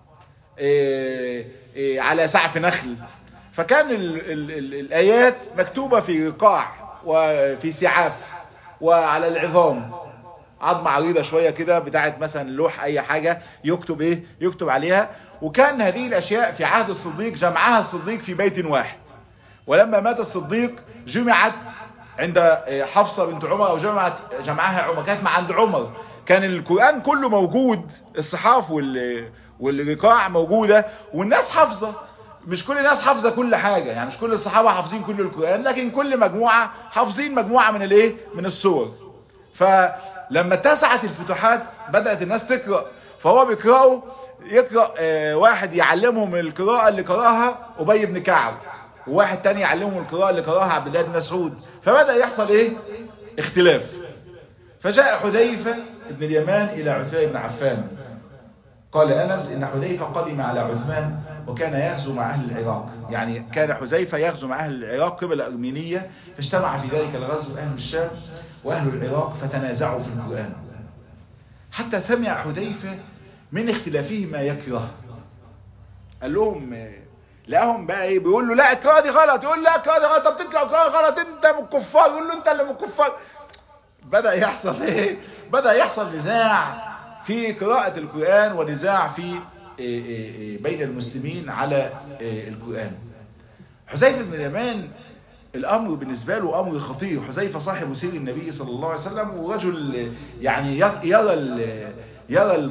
على سعف نخل. فكان ال ال ال الآيات مكتوبة في رقاع وفي سعاف وعلى العظام، عظمة عريضة شوية كده بتاعت مثلا لوح اي حاجة يكتب ايه يكتب عليها. وكان هذه الاشياء في عهد الصديق جمعها الصديق في بيت واحد، ولما مات الصديق جمعت عند حفصة بنت عمر، او جمعت جمعها عمر، كانت مع عند عمر. كان القرآن كله موجود، الصحاف وال والرقاع موجودة والناس حافظة. مش كل الناس حافظة كل حاجة، يعني مش كل الصحابة حافظين كل القرآن، لكن كل مجموعة حافظين مجموعة من الايه من السور. فلما اتسعت الفتوحات بدأت الناس تقرأ، فهو بيقرأوا يقرأ اه واحد يعلمهم القراءة اللي قرأها أبي بن كعب، وواحد تاني يعلمهم القراءة اللي قرأها عبد الله بن مسعود. فبدأ يحصل ايه اختلاف. فجاء حذيفة بن اليمان إلى عثمان بن عفان. قال أنس إن حذيفة قدم على عثمان وكان يغزو مع أهل العراق، يعني كان حذيفة يغزو مع أهل العراق قبل الأرمينية، فاجتمع في ذلك الغزو أهل الشام وأهل العراق فتنازعوا في القرآن، حتى سمع حذيفة من اختلافه ما يكره. قال لهم لهم بقى ايه، بيقول له لا القراءة دي غلط، يقول لا القراءة دي غلط، طب تقرأ القراءة غلط انت من الكفار، يقول له انت اللي من الكفار. بدأ يحصل ايه بدأ يحصل نزاع في قراءة القرآن ونزاع في بين المسلمين على القرآن. حذيفة بن اليمان الأمر بالنسبة له أمر خطير. حذيفة صاحب سير النبي صلى الله عليه وسلم، ورجل يعني يرى يرى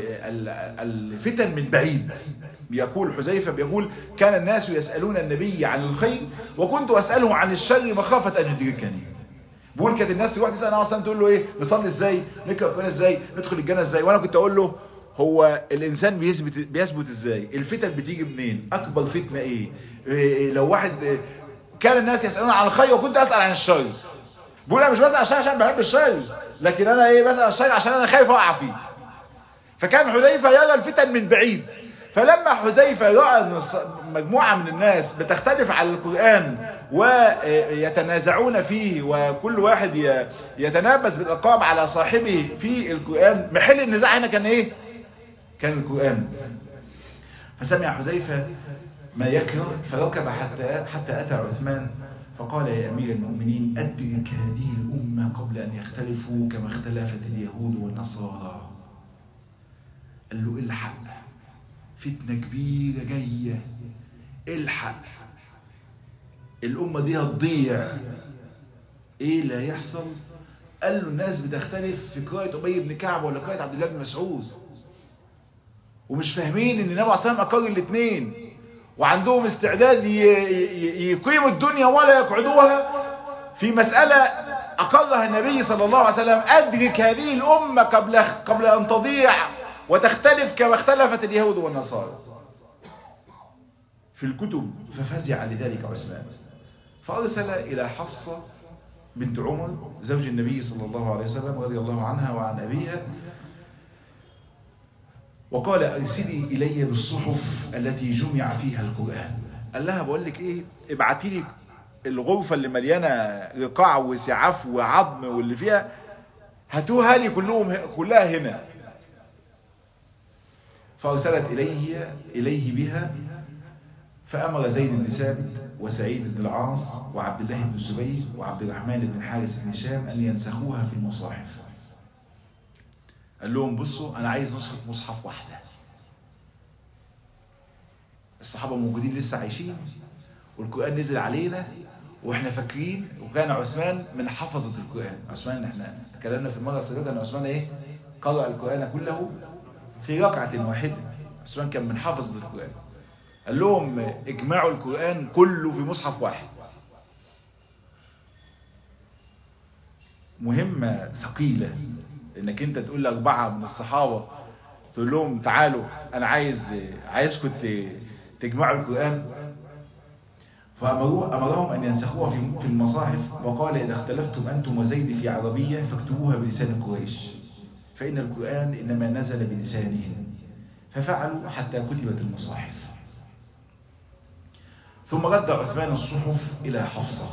الفتن من بعيد. بيقول حذيفة بيقول كان الناس يسألون النبي عن الخير وكنت أسأله عن الشر مخافة أن يدركني. بقول كانت الناس تروح تسأل أنا أصلا تقول له إيه، نصلي إزاي، نقرأ القرآن إزاي، ندخل الجنة إزاي، وأنا كنت أقول له هو الإنسان بيثبت بيثبت إزاي، الفتن بتيجي منين، أكبر فتنة إيه, إيه لو واحد. كان الناس يسألون عن الخير وكنت أسأل عن الشر. بقول أنا مش بسأل عشان عشان بحب الشر، لكن أنا إيه بسأل عن الشر عشان أنا خايف أقع فيه. فكان حذيفة يرى الفتن من بعيد. فلما حذيفة رأى أن مجموعة من الناس بتختلف على القرآن ويتنازعون فيه وكل واحد يتنابز بالألقاب على صاحبه في القرآن، محل النزاع هنا كان إيه؟ كان القرآن. فسمع حذيفة ما يكره فركب حتى حتى أتى عثمان فقال يا أمير المؤمنين أدرك هذه الأمة قبل أن يختلفوا كما اختلفت اليهود والنصارى. قال له الحق، فتنة كبيرة جاية، الحق الأمة دي هتضيع. ايه اللي هيحصل؟ قال له الناس بتختلف في قراءة أبي بن كعب ولا قراءة عبد الله بن مسعود، ومش فاهمين ان النبي عليه الصلاة والسلام أقر الاثنين، وعندهم استعداد يقيموا الدنيا ولا يقعدوها في مسألة أقرها النبي صلى الله عليه وسلم. أدرك هذه الأمة قبل قبل أن تضيع وتختلف كما اختلفت اليهود والنصارى في الكتب. ففزع لذلك عثمان فأرسل إلى حفصة بنت عمر زوج النبي صلى الله عليه وسلم رضي الله عنها وعن أبيها، وقال أرسلي إلي بالصحف التي جمع فيها القرآن. قال لها بقول لك إيه، ابعتي لي الغرفة اللي مليانة رقاع وسعاف وعظم واللي فيها، هاتوها لي كلهم كلها هنا. فأرسلت إليه إليه بها، فأمر زيد بن ثابت وسعيد بن العاص وعبد الله بن الزبير وعبد الرحمن بن حارث بن هشام أن ينسخوها في المصاحف. قال لهم بصوا أنا عايز نسخة مصحف واحدة. الصحابة موجودين لسه عايشين والقرآن نزل علينا واحنا فاكرين، وكان عثمان من حفظة القرآن. عثمان احنا تكلمنا في المرة السابقة ان عثمان ايه قرأ القرآن كله في ركعة واحدة. عثمان كان من حفظة القرآن. قال لهم اجمعوا القرآن كله في مصحف واحد. مهمة ثقيلة انك انت تقول لأربعة من الصحابة تقول لهم تعالوا انا عايز عايزكم تجمعوا القرآن. فأمرهم أن ينسخوها في المصاحف، وقال إذا اختلفتم أنتم وزيد في عربية فاكتبوها بلسان قريش. فإن القرآن إنما نزل بلسانهم، ففعلوا حتى كتبت المصاحف. ثم رد عثمان الصحف إلى حفصة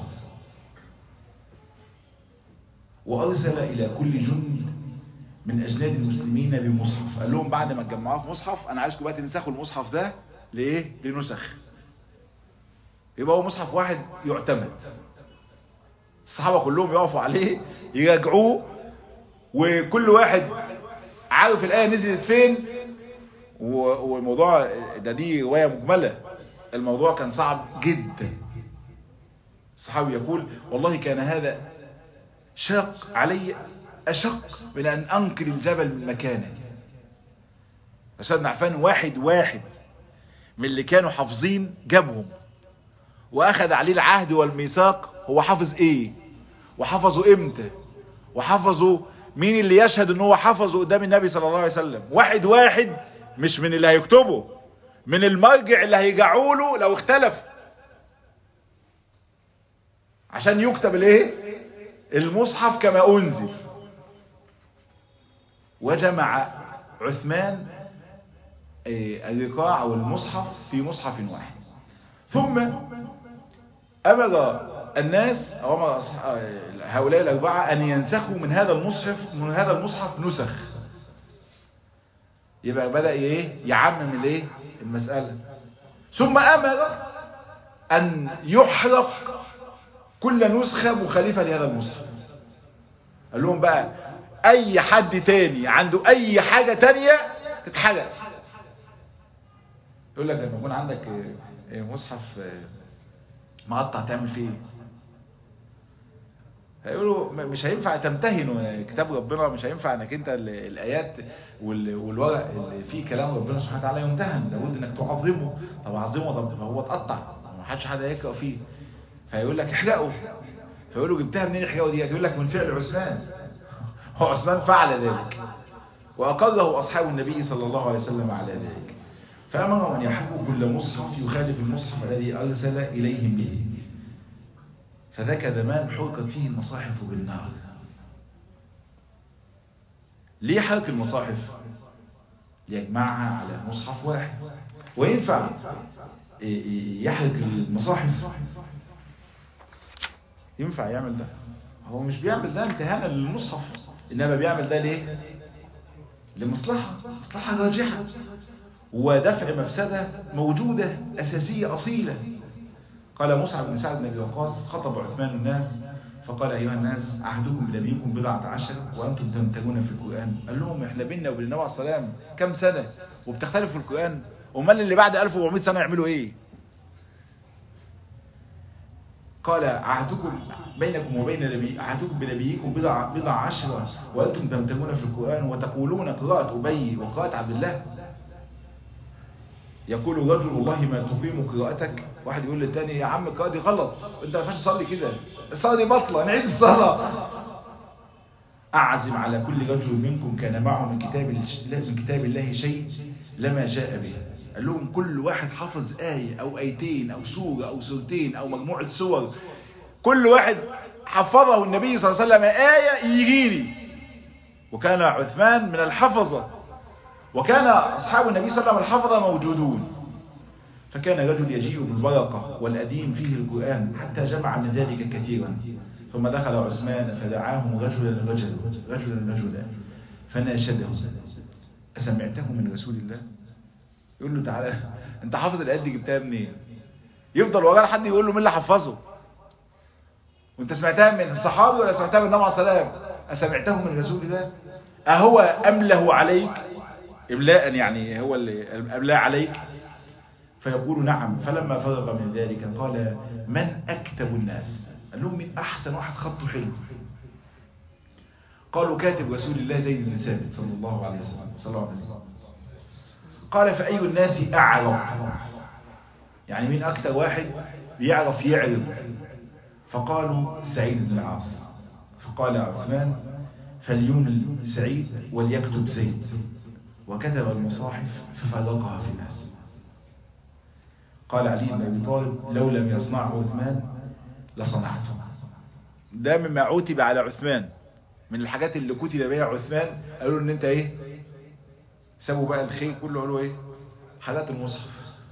وأرسل إلى كل جند من أجناد المسلمين بمصحف. قال لهم بعد ما تجمعوه في مصحف أنا عايزكم بقى تنسخوا المصحف ده لإيه؟ لنسخ، يبقى هو مصحف واحد يعتمد، الصحابة كلهم يقفوا عليه يراجعوه، وكل واحد عارف الآية نزلت فين. والموضوع ده دي رواية مجملة، الموضوع كان صعب جدا. الصحابي يقول والله كان هذا شاق علي أشق من أن أنقل الجبل من مكانه. عثمان بن عفان واحد واحد من اللي كانوا حافظين جابهم وأخذ عليه العهد والميثاق. هو حافظ إيه وحفظه إمتى وحفظه مين اللي يشهد ان هو حفظه قدام النبي صلى الله عليه وسلم. واحد واحد، مش من اللي هيكتبه، من المرجع اللي هيجعوا له لو اختلف عشان يكتب الايه المصحف كما انزل. وجمع عثمان الرقاع والمصحف في مصحف واحد، ثم امر الناس أو امر هؤلاء الاربعه ان ينسخوا من هذا المصحف من هذا المصحف نسخ. يبقى بدا ايه يعمم الايه المساله. ثم امر ان يحرق كل نسخه مخالفه لهذا المصحف. قال لهم بقى اي حد تاني عنده اي حاجه تانية تتحرق. يقول لك لما يكون عندك مصحف مقطع تعمل فيه ايه؟ هيقولوا مش هينفع تمتهنوا كتاب ربنا، مش هينفع انك انت الايات والورق اللي فيه كلام ربنا سبحانه وتعالى يمتهن، لابد انك تعظمه. طب عظمه، طب هو اتقطع ما حدش حد هيقرا فيه، فيقول لك احرقه. فيقولوا جبتها منين احرقه دي؟ يقول لك من فعل عثمان، هو عثمان فعل ذلك واقره اصحاب النبي صلى الله عليه وسلم على ذلك. فامرهم ان يحرقوا كل مصحف يخالف المصحف الذي ارسل اليهم به. فذاك زمان حرقت فيه المصاحف بالنار. ليه حرق المصاحف؟ ليجمعها على مصحف واحد. وينفع يحرق المصاحف؟ ينفع يعمل ده؟ هو مش بيعمل ده امتهانا للمصحف، انما بيعمل ده ليه؟ لمصلحة مصلحة راجحة ودفع مفسدة موجودة أساسية أصيلة. قال مصعب بن سعد بن ابي وقاص خطب عثمان الناس فقال ايها الناس عهدكم بنبيكم بضعة عشر وانتم تمترون في القرآن. قال لهم احنا بيننا وبين النبي عليه الصلاه والسلام كم سنة وبتختلفوا في القرآن؟ امال اللي بعد ألف وأربعمائة سنة يعملوا ايه؟ قال عهدكم بينكم وبين نبي عهدكم بنبيكم بضع بضع عشر وانتم تمترون في القرآن وتقولون قراءة أبي وقراءة عبد الله. يقول رجل والله ما تقيم قراءتك. واحد يقول للتاني يا عم القراءة دي غلط، انت ما ينفعش تصلي كده، الصلاة دي بطلة، نعيد الصلاة. أعزم على كل رجل منكم كان معه من كتاب من كتاب الله شيء لما جاء به. قال لهم كل واحد حفظ آية أو آيتين أو سورة أو سورتين أو مجموعة سور، كل واحد حفظه النبي صلى الله عليه وسلم آية يجيني. وكان عثمان من الحفظة، وكان أصحاب النبي صلى الله عليه وسلم الحفظة موجودون. فكان رجل يجيء بالورقة والأديم فيه القرآن حتى جمع من ذلك كثيرا. ثم دخل عثمان فدعاهم رجلا رجلا رجلا رجلا فناشده أسمعته من رسول الله؟ يقول له تعالى انت حافظ الآيات دي جبتها منين؟ يفضل وراه حد يقول له مين اللي حفظه؟ وانت سمعتها من الصحابي ولا سمعتها من النبي عليه الصلاة والسلام؟ أسمعته من رسول الله؟ أهو أمله عليك إملاء، يعني هو اللي أملاه عليك؟ فيقول نعم. فلما فرغ من ذلك قال من أكتب الناس؟ قال لهم من أحسن واحد خطه حلو؟ قالوا كاتب رسول الله زيد بن ثابت صلى الله عليه وسلم. قال فأي الناس أعرف؟ يعني من أكتر واحد يعرف يعرف؟ فقالوا سعيد بن العاص. فقال عثمان فليمل سعيد وليكتب زيد، وكتب المصاحف ففرقها في الناس. قال علي بن أبي طالب لو لم يصنعه عثمان لصنعته. ده مما عتب على عثمان من الحاجات اللي كتل بها عثمان، قالوا ان انت ايه، سابوا بقى الخير كله، قالوا ايه، حاجات المصحف.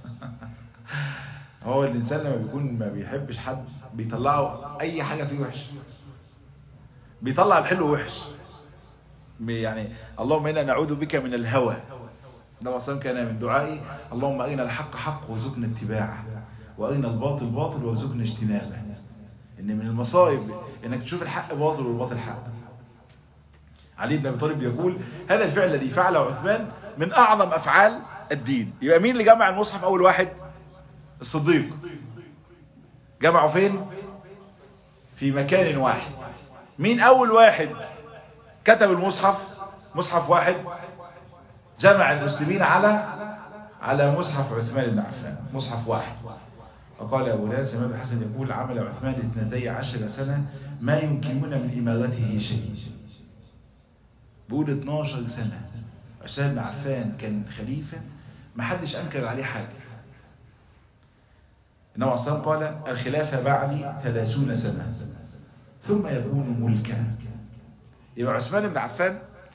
هو الانسان لما بيكون ما بيحبش حد بيطلعه اي حاجة فيه وحش، بيطلع الحلو وحش. يعني اللهم انا نعوذ بك من الهوى. ده اصلا كان من دعائي، اللهم ارنا الحق حق وارزقنا اتباعه، وارنا الباطل باطل وارزقنا اجتنابه. ان من المصائب انك تشوف الحق باطل والباطل حق. علي بن ابي طالب يقول هذا الفعل الذي فعله عثمان من اعظم افعال الدين. يبقى مين اللي جمع المصحف اول واحد؟ الصديق. جمعه فين؟ في مكان واحد. مين اول واحد كتب المصحف؟ مصحف واحد جمع المسلمين على على مصحف عثمان بن عفان، مصحف واحد. وقال أبو الهيثم سماه الحسن يقول عمل عثمان اثنتي عشر سنة ما يمكنون من إمارته شيء. بقول اتناشر سنة عثمان بن عفان كان خليفة، ما حدش أنكر عليه حاجة. النبي صلى الله عليه وسلم قال الخلافة بعدي ثلاثون سنة ثم يكون ملكا. يبقى عثمان بن عفان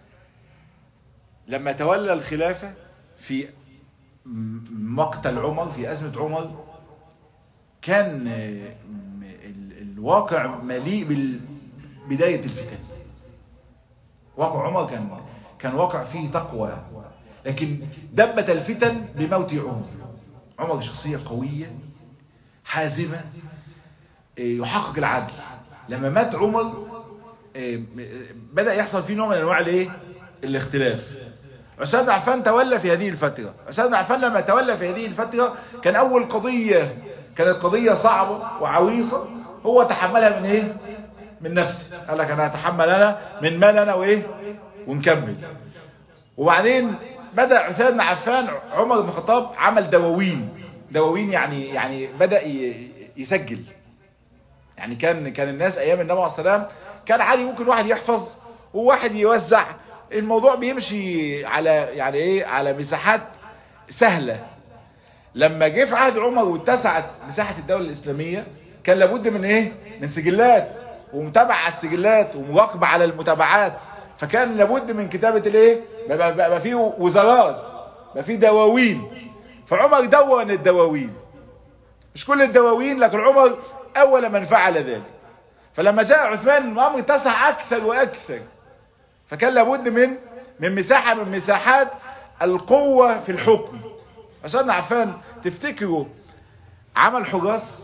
لما تولى الخلافة في مقتل عمر، في أزمة عمر، كان الواقع مليء ببداية الفتن. واقع عمر كان كان واقع فيه تقوى، لكن دبت الفتن بموت عمر. عمر شخصية قوية حازمة يحقق العدل. لما مات عمر بدأ يحصل فيه نوع من انواع الايه؟ الاختلاف. عثمان بن عفان تولى في هذه الفترة. عثمان بن عفان لما تولى في هذه الفترة كان اول قضية كانت قضية صعبة وعويصة، هو تحملها من ايه؟ من نفسه. قال لك انا هتحمل انا من مال انا وايه ونكمل. وبعدين بدأ عثمان بن عفان، عمر بن الخطاب عمل دواوين. دواوين يعني يعني بدأ يسجل. يعني كان كان الناس ايام النبي عليه الصلاه والسلام كان عادي ممكن واحد يحفظ وواحد يوزع، الموضوع بيمشي على يعني ايه، على مساحات سهلة. لما جه في عهد عمر واتسعت مساحة الدولة الإسلامية كان لابد من ايه، من سجلات ومتابعة على السجلات ومراقبة على المتابعات. فكان لابد من كتابة الايه، بقى فيه وزارات، بقى فيه دواوين. فعمر دون الدواوين، مش كل الدواوين، لكن عمر اول من فعل ذلك. فلما جاء عثمان الامر اتسع اكثر واكثر، فكان لابد من من مساحة من مساحات القوة في الحكم. عثمان بن عفان تفتكروا عمل حراس؟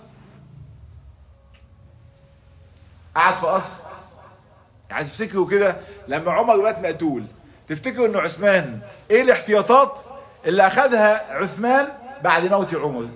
قعد في قصر؟ يعني تفتكروا كده لما عمر مات مقتول، تفتكروا ان عثمان ايه الاحتياطات اللي اخذها عثمان بعد موت عمر؟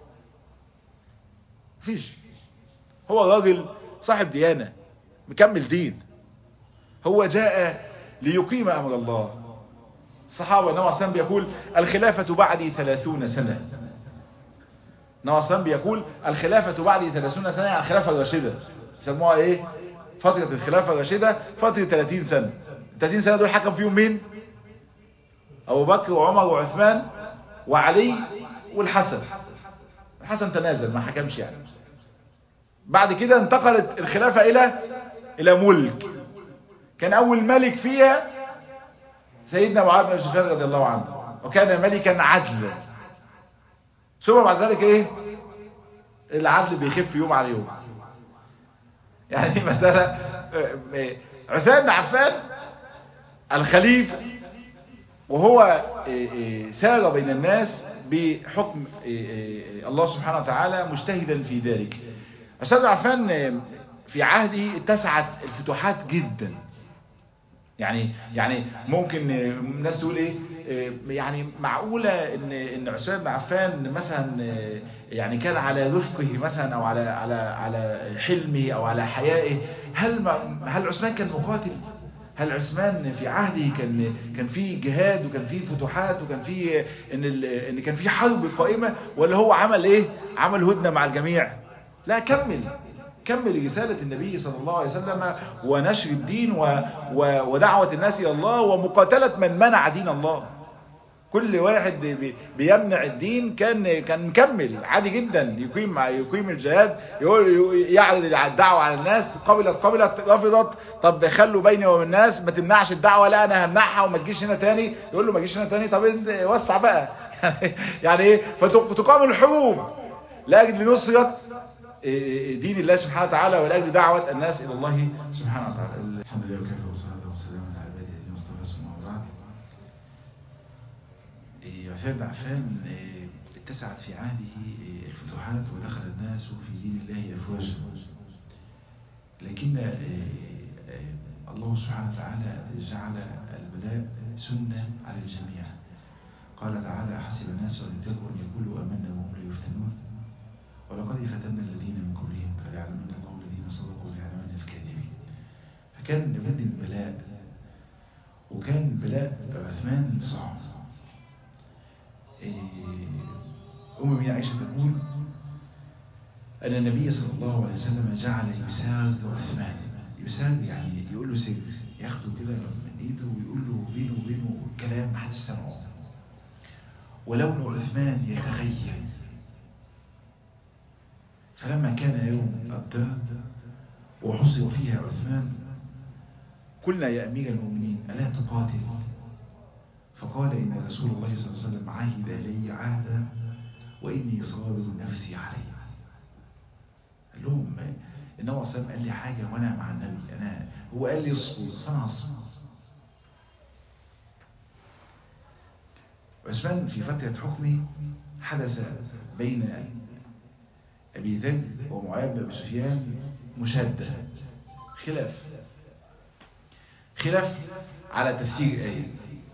مفيش. هو راجل صاحب ديانة مكمل دين، هو جاء ليقيم امر الله. الصحابة النبي صلى الله عليه وسلم بيقول الخلافة بعدي ثلاثون سنة. النبي صلى الله عليه وسلم بيقول الخلافة بعدي ثلاثون سنة، يعني الخلافة الراشدة يسموها ايه، فترة الخلافة الراشدة فترة ثلاثين سنة. ثلاثين سنة دول حكم فيهم مين؟ ابو بكر وعمر وعثمان وعلي والحسن. الحسن تنازل ما حكمش يعني. بعد كده انتقلت الخلافة الى الى ملك. كان اول ملك فيها سيدنا معاوية بن سفيان رضي الله عنه، وكان ملكا عدلا. ثم بعد ذلك ايه، العدل بيخف يوم على يوم. يعني دي مسألة. عثمان بن عفان الخليفة وهو سار بين الناس بحكم الله سبحانه وتعالى مجتهدا في ذلك. عثمان بن عفان في عهده اتسعت الفتوحات جدا. يعني يعني ممكن الناس تقول ايه، يعني معقولة ان ان عثمان بن عفان مثلا يعني كان على رفقه مثلا او على على على حلمه او على حيائه، هل هل عثمان كان مقاتل؟ هل عثمان في عهده كان كان في جهاد وكان في فتوحات وكان في ان ان كان في حرب قائمة، ولا هو عمل ايه، عمل هدنة مع الجميع؟ لا، كمل كمل رسالة النبي صلى الله عليه وسلم ونشر الدين و... و... ودعوة الناس إلى الله ومقاتلة من منع دين الله. كل واحد بيمنع الدين كان كان مكمل عادي جدا، يقيم يقيم الجهاد، يقول يعرض الدعوه على الناس، قبلت قبلت رفضت، طب خلوا بيني وبين الناس ما تمنعش الدعوه، لا انا همنعها وما تجيش هنا تاني، يقول له ما تجيش هنا تاني، طب وسع بقى يعني ايه؟ فتقام الحروب لاجل نصره دين الله سبحانه وتعالى ولاجل دعوه الناس الى الله سبحانه وتعالى. الحمد لله وكفى والصلاه والسلام على عباده الذين اصطفى ثم بعد. عثمان بن عفان اتسعت في عهده الفتوحات ودخل الناس في دين الله افواجا، لكن الله سبحانه وتعالى جعل البلاء سنه على الجميع. قال تعالى: حسب الناس ان يتركوا ان يقولوا امنا وهم لا يفتنون ولقد فتنا الذين من قبلهم فليعلمن الله الذين صدقوا وليعلمن الكاذبين. فكان بجد البلاء، وكان بلاء عثمان صعب. أم من عائشة تقول أن النبي صلى الله عليه وسلم جعل يساعد عثمان، يساعد يعني يقول له سر، ياخده كده من ايده ويقول له بينه وبينه كلام محدش سمعه. ولون عثمان يتغير. فلما كان يوم الدار وحصر فيها عثمان قلنا: يا أمير المؤمنين ألا تقاتل؟ فقال: إن رسول الله صلى الله عليه وسلم عهد لي عهدا وإني صابر نفسي عليه. قال لهم: إنه وسلم قال لي حاجة وأنا مع النبي، أنا هو قال لي اصبر فأنا أصبر. عثمان في فترة حكمه حدث بين أبي ذر ومعاوية بن أبي سفيان مشادة، خلاف خلاف على تفسير الآية: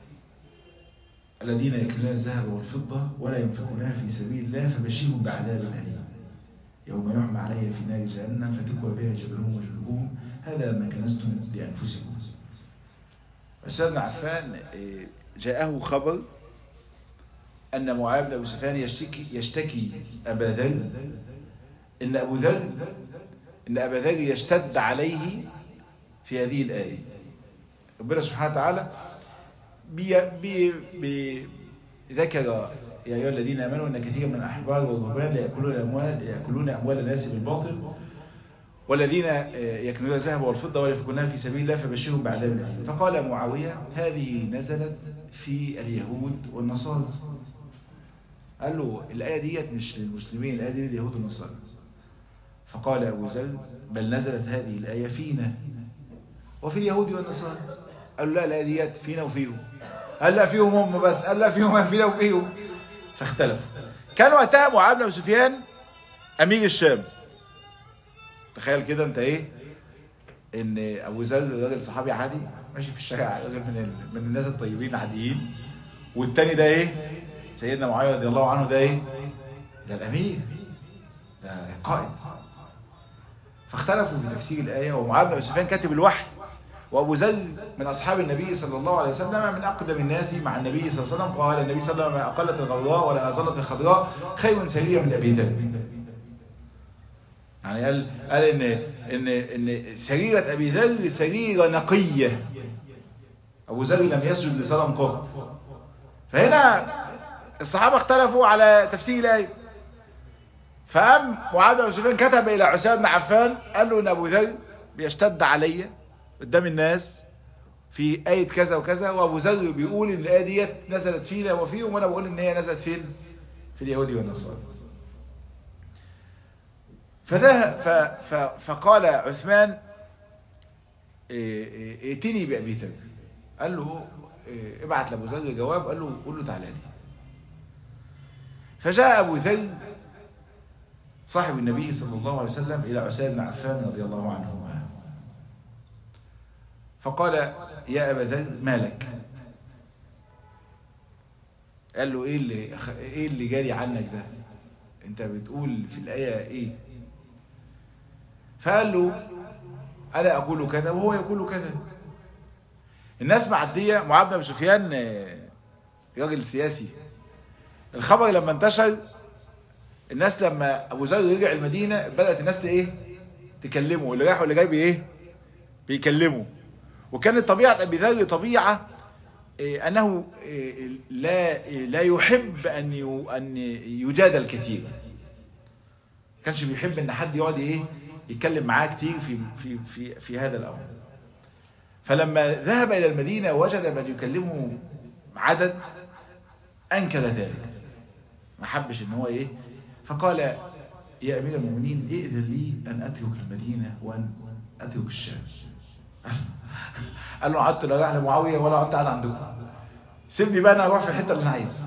الذين يكنزون الذهب والفضة ولا ينفقونها في سبيل الله فبشرهم بعذاب أليم يوم يحمى عليها في نار جهنم فتكوى بها جبههم وجنوبهم هذا ما كنزتم لأنفسكم. عثمان بن عفان جاءه خبر أن معاوية بن أبي سفيان يشتكي يشتكي أبا ذر إن أبو ذر إن أبا ذر يشتد عليه في هذه الآية. ربنا سبحانه وتعالى بي بي بي ذكر: يا أيها الذين آمنوا إن كثيرا من الأحبار والرهبان يأكلون أموال يأكلون أموال الناس بالباطل والذين يكنزون الذهب والفضة ولا ينفقونها في سبيل الله فبشرهم بعذاب أليم. فقال معاوية: هذه نزلت في اليهود والنصارى. قال له: الآية ديت مش للمسلمين، الآية دي لليهود والنصارى. فقال أبو ذر: بل نزلت هذه الآية فينا وفي اليهود والنصارى. قال له: لا، الآية ديت فينا وفيهم. قال: لا، فيهم هم بس. قال: لا، فيهم فينا وفيهم. فاختلفوا. كان وقتها معاوية بن أبي سفيان أمير الشام. تخيل كده انت ايه، ان ابو ذر راجل صحابي عادي ماشي في الشارع، راجل من من الناس الطيبين عاديين، والتاني ده ايه، سيدنا معاوية رضي الله عنه، ده ايه، ده الامير، ده القائد. فاختلفوا في تفسير الآية، ومعاوية بن أبي سفيان كاتب الوحي، وأبو ذر من أصحاب النبي صلى الله عليه وسلم من أقدم الناس مع النبي صلى الله عليه وسلم. قال النبي صلى الله عليه وسلم: أقلت الغراء ولا أزلت الخضراء خير سرية من أبي ذر. يعني قال قال إن إن إن سريرة أبي ذر سريرة نقية. أبو ذر لم يسجد لصنم قط. فهنا الصحابة اختلفوا على تفسير الآية. فقام معاوية بن سفيان كتب إلى عثمان بن عفان قال له إن أبو ذر بيشتد عليا قدام الناس في آية كذا وكذا، وأبو ذر بيقول إن الآية ديت نزلت فينا وفيهم، وأنا بقول إن هي نزلت فين؟ في اليهود والنصارى. فده ف ف فقال عثمان: ائتني بأبي ذر. قال له: ابعت لأبو ذر جواب. قال له: قول له تعالى لي. فجاء أبو ذر صاحب النبي صلى الله عليه وسلم إلى عثمان بن عفان رضي الله عنه فقال: يا أبا ذر ما لك؟ قال له: ايه اللي ايه اللي جاري عنك ده؟ انت بتقول في الآية ايه؟ فقال له: أنا أقول كذا وهو يقول كذا. الناس معدية. معاوية بن أبي سفيان راجل سياسي. الخبر لما انتشر، الناس لما أبو ذر رجع المدينة بدأت الناس ايه تكلمه، اللي رايح واللي جاي بايه بيكلمه. وكانت طبيعة أبي ذر طبيعة أنه لا لا يحب أن أن يجادل كثير، كانش بيحب أن حد يقعد إيه يتكلم معاه كتير في في في في هذا الأمر. فلما ذهب إلى المدينة وجد من يكلمه عدد أنكر ذلك، ما حبش إن هو إيه، فقال يا أمير المؤمنين ائذن لي أن أترك المدينة وأن أترك الشام. قال له قعدت لا رايح لمعاوية ولا قعدت قاعد عندكم، سيبني بقى أنا أروح في الحتة اللي أنا عايزها.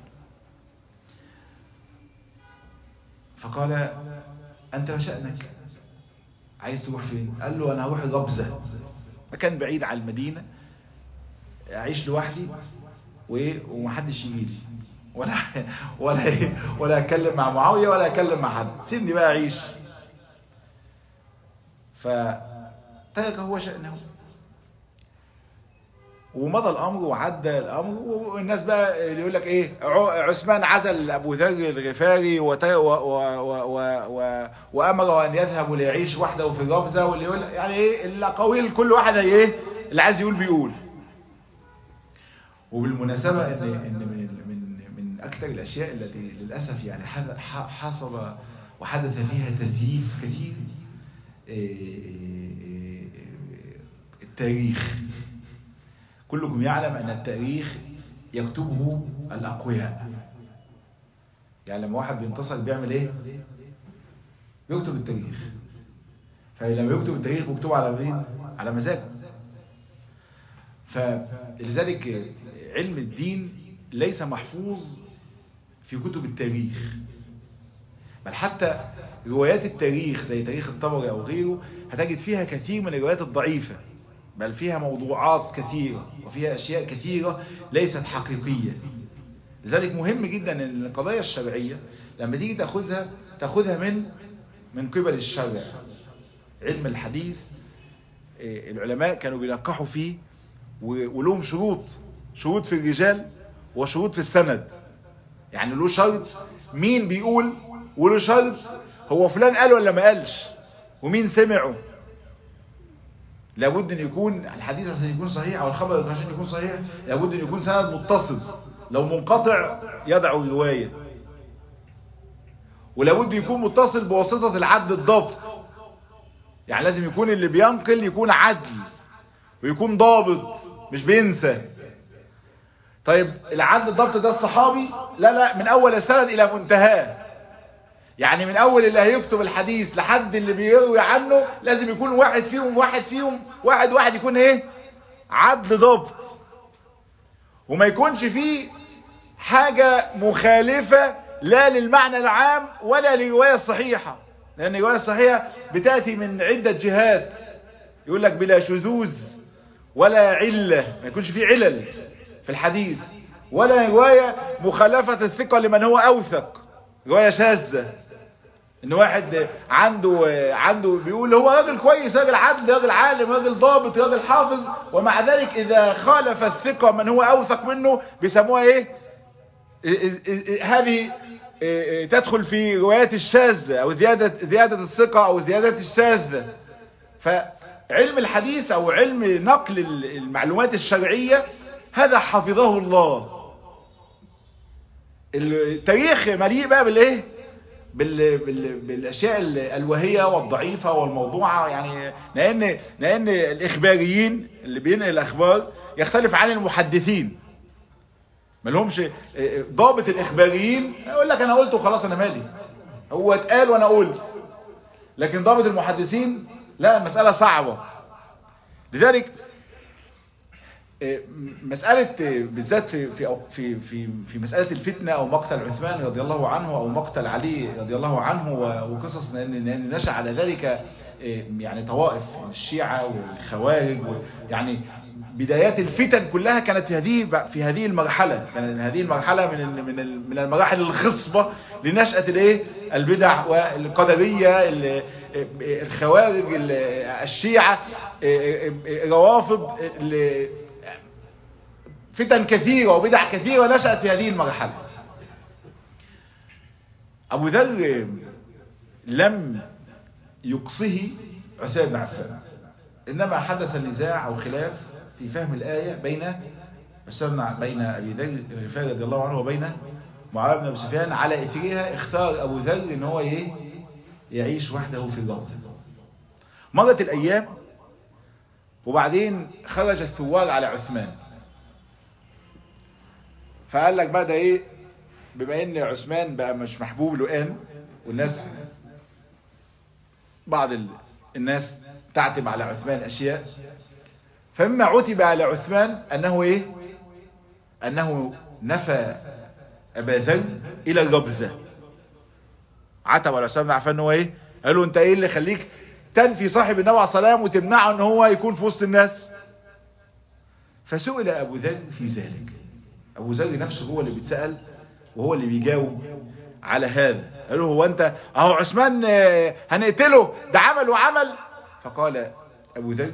فقال أنت وشأنك عايز تروح فين؟ قال له أنا هروح غبزة، مكان بعيد عن المدينة، أعيش لوحدي ومحدش يجي لي ولا ولا ولا أتكلم مع معاوية ولا أتكلم مع حد، سيبني بقى أعيش. فترك هو شأنه ومضى الأمر وعدى الأمر. والناس بقى اللي يقول لك إيه، عثمان عزل أبو ذر الغفاري وأمره أن يذهب ليعيش وحده في غبزة، واللي يقول يعني إيه الأقاويل، كل واحد إيه اللي عايز يقول بيقول. وبالمناسبة إن إن من من من أكثر الأشياء التي للأسف يعني حصل وحدث فيها تزييف كثير التاريخ. كلكم يعلم أن التاريخ يكتبه الأقوياء. يعني لما واحد بينتصر بيعمل إيه؟ بيكتب التاريخ. فلما يكتب التاريخ بيكتبه على مين؟ على مزاجه. فلذلك علم الدين ليس محفوظ في كتب التاريخ، بل حتى روايات التاريخ زي تاريخ الطبري أو غيره هتجد فيها كثير من الروايات الضعيفة، بل فيها موضوعات كثيرة وفيها أشياء كثيرة ليست حقيقية. لذلك مهم جدا أن القضايا الشرعية لما تيجي تأخذها تأخذها من من قبل الشرع. علم الحديث العلماء كانوا بيلقحوا فيه ولهم شروط، شروط في الرجال وشروط في السند. يعني له شرط مين بيقول، وله شرط هو فلان قال ولا ما قالش، ومين سمعه. لابد ان يكون الحديث عشان يكون صحيح او الخبر عشان يكون صحيح لابد ان يكون سند متصل، لو منقطع يدعو رواية. ولابد يكون متصل بواسطة العدل الضبط، يعني لازم يكون اللي بينقل يكون عدل ويكون ضابط مش بينسى. طيب العدل الضبط ده الصحابي؟ لا لا، من اول السند الى منتهاه. يعني من اول اللي هيكتب الحديث لحد اللي بيروي عنه لازم يكون واحد فيهم واحد فيهم واحد واحد يكون ايه؟ عدل ضبط. وما يكونش فيه حاجة مخالفة لا للمعنى العام ولا للرواية الصحيحة، لان الرواية الصحيحة بتأتي من عدة جهات. يقول لك بلا شذوذ ولا علة، ما يكونش فيه علل في الحديث، ولا رواية مخالفة الثقة لمن هو أوثق، رواية شاذة. ان واحد عنده عنده بيقول هو راجل كويس، راجل عدل، راجل عالم، راجل ضابط، راجل حافظ، ومع ذلك اذا خالف الثقة من هو اوثق منه بيسموها ايه؟ هذه تدخل في روايات الشاذة او زيادة زيادة الثقة او زيادة الشاذة. فعلم الحديث او علم نقل المعلومات الشرعية هذا حفظه الله. التاريخ مليء بقى بالايه؟ بال... بال... بالاشياء الوهية والضعيفة والموضوعة. يعني لان لان الاخباريين اللي بينقل الاخبار يختلف عن المحدثين، ما لهمش ضابط. الاخباريين يقول لك انا قلت وخلاص انا مالي، هو اتقال وانا قلت. لكن ضابط المحدثين لا، المسألة صعبة. لذلك مسألة بالذات في في في في في مسألة الفتنة او مقتل عثمان رضي الله عنه او مقتل علي رضي الله عنه وقصص ان نشأ على ذلك يعني طوائف الشيعة والخوارج، يعني بدايات الفتن كلها كانت في هذه في هذه المرحلة، كانت هذه المرحلة من من من المراحل الخصبة لنشأة الايه؟ البدع والقدرية، الخوارج، الشيعة، روافض، فتن كثيرة وبدع كثيرة نشأت في هذه المرحلة. أبو ذر لم يقصه عثمان بن عفان، إنما حدث النزاع أو خلاف في فهم الآية بين السنة بين أبي ذر الغفاري رضي الله عنه وبين معاوية بن أبي سفيان، على إثرها اختار أبو ذر إن هو إيه يعيش وحده في الروضة. مرت الأيام وبعدين خرج الثوار على عثمان، فقال لك بقى ده إيه، بما إن عثمان بقى مش محبوب الآن والناس بعض الناس تعتب على عثمان أشياء، فمما عتب على عثمان أنه إيه أنه نفى أبا ذر إلى الربزة. عتب على عثمان بن عفان أنه إيه، قالوا أنت إيه اللي خليك تنفي صاحب النبي عليه الصلاة والسلام وتمنعه أنه هو يكون في وسط الناس؟ فسئل أبو ذر في ذلك. أبو ذر نفسه هو اللي بيتسأل وهو اللي بيجاوب على هذا. قالوا هو أنت أهو عثمان هنقتله، ده عمل وعمل. فقال أبو ذر،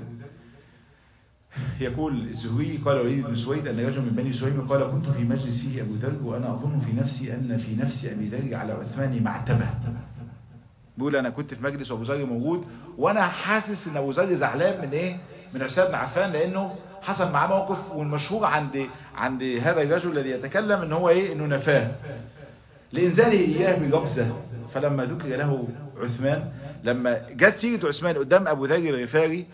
يقول الزهري قال وليد بن سويد أن رجل من بني سويم قال كنت في مجلس فيه أبو ذر وأنا أظن في نفسي أن في نفس أبي ذر على عثمان معتبة. بيقول أنا كنت في مجلس وأبو ذر موجود وأنا حاسس أن أبو ذر زعلان من إيه، من عثمان بن عفان، لأنه حصل معاه موقف، والمشهور عند عند هذا الرجل الذي يتكلم أنه هو إيه، أنه نفاه لإنزاله إياه بربزة. فلما ذكر له عثمان، لما جت سيرة عثمان قدام أبو ذر الغفاري،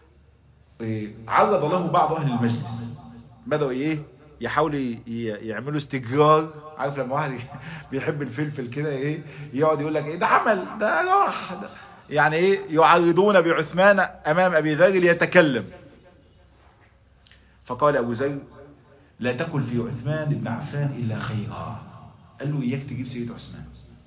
عرض له بعض أهل المجلس، بدأوا إيه يحاولوا يعملوا استجرار. عارف لما واحد بيحب الفلفل كده إيه، يقعد يقول لك إيه ده عمل، ده راح، ده يعني إيه، يعرضون بعثمان أمام أبي ذر ليتكلم. فقال أبو ذر لا تقل في عثمان بن عفان إلا خيرا. قال له إياك تجيب سيرة عثمان.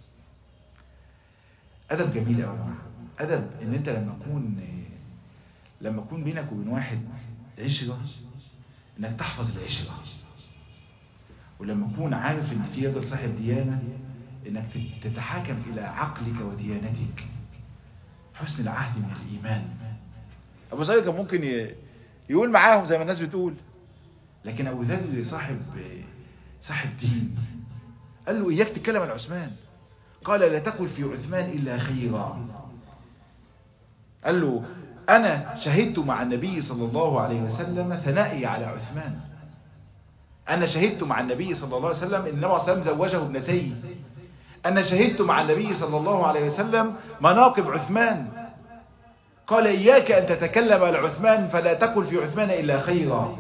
أدب جميل أوي، أدب إن أنت لما تكون لما يكون بينك وبين واحد عشرة انك تحفظ العشرة، ولما تكون عارف ان في رجل صاحب ديانة انك تتحاكم الى عقلك وديانتك. حسن العهد من الايمان. ابو ذر كان ممكن يقول معاهم زي ما الناس بتقول، لكن ابو ذر صاحب صاحب دين. قال له اياك تتكلم عن عثمان. قال لا تقل في عثمان الا خيرا. قال له أنا شهدت مع النبي صلى الله عليه وسلم ثنائي على عثمان. أنا شهدت مع النبي صلى الله عليه وسلم إن النبي صلى الله عليه وسلم زوجه ابنتيه. أنا شهدت مع النبي صلى الله عليه وسلم مناقب عثمان. قال إياك أن تتكلم على عثمان فلا تقل في عثمان إلا خيرا.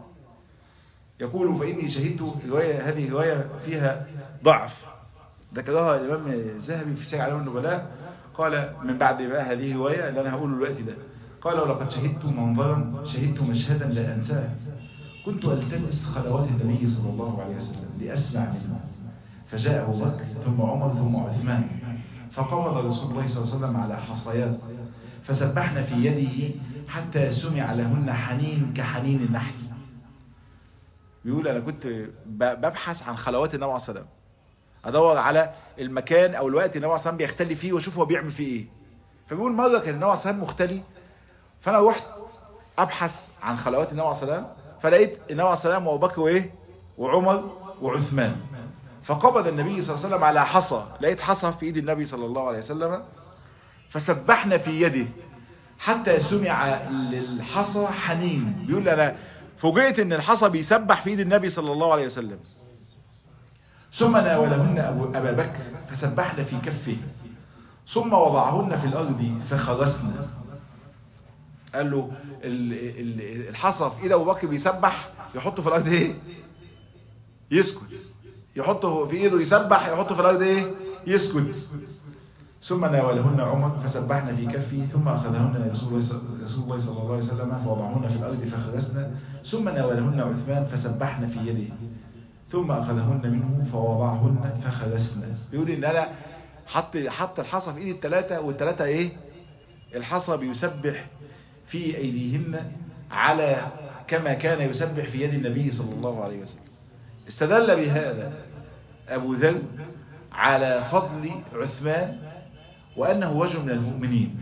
يقول فإني شهدت رواية، هذه رواية فيها ضعف ذكرها الإمام الذهبي في سير أعلام النبلاء. قال من بعد بقى هذه الرواية اللي أنا هقوله الوقت ده، قال ولقد شهدت منظرا شهدت مشهدا لا أنساه. كنت ألتمس خلوات النبي صلى الله عليه وسلم لأسمع منه، فجاء أبو بكر ثم عمر ثم عثمان، فقبض رسول الله صلى الله عليه وسلم على حصيات فسبحن في يده حتى سمع لهن حنين كحنين النحل. بيقول أنا كنت ببحث عن خلوات النبي عليه الصلاة والسلام، ادور على المكان او الوقت النبي عليه الصلاه والسلام بيختلي فيه واشوف هو بيعمل فيه ايه. فبيقول مره كان النبي عليه الصلاه والسلام مختلي، فانا رحت ابحث عن خلوات النبي عليه الصلاه والسلام، فلقيت النبي عليه الصلاه والسلام وابو بكر وايه وعمر وعثمان. فقبض النبي صلى الله عليه وسلم على حصى، لقيت حصى في ايد النبي صلى الله عليه وسلم، فسبحنا في يده حتى سمع للحصى حنين. بيقول انا فوجئت ان الحصى بيسبح في ايد النبي صلى الله عليه وسلم. ثم ناولهن أبا بكر فسبحن في كفه ثم وضعهن في الأرض فخرسن. قال له الحصى في إيد أبو بكر بيسبح، يحطه في الأرض إيه يسكت، يحطه في إيده يسبح، يحطه في الأرض إيه يسكت. ثم ناولهن عمر فسبحن في كفه ثم أخذهن رسول الله صلى الله عليه وسلم فوضعهن في الأرض فخرسن. ثم ناولهن عثمان فسبحن في يده ثم أخذهن منه فوضعهن فخلسنا. بيقول إن أنا حط حط الحصى في إيد الثلاثة، والثلاثة إيه الحصى بيسبح في أيديهن على كما كان يسبح في يد النبي صلى الله عليه وسلم. استدل بهذا أبو ذر على فضل عثمان وأنه رجل من المؤمنين.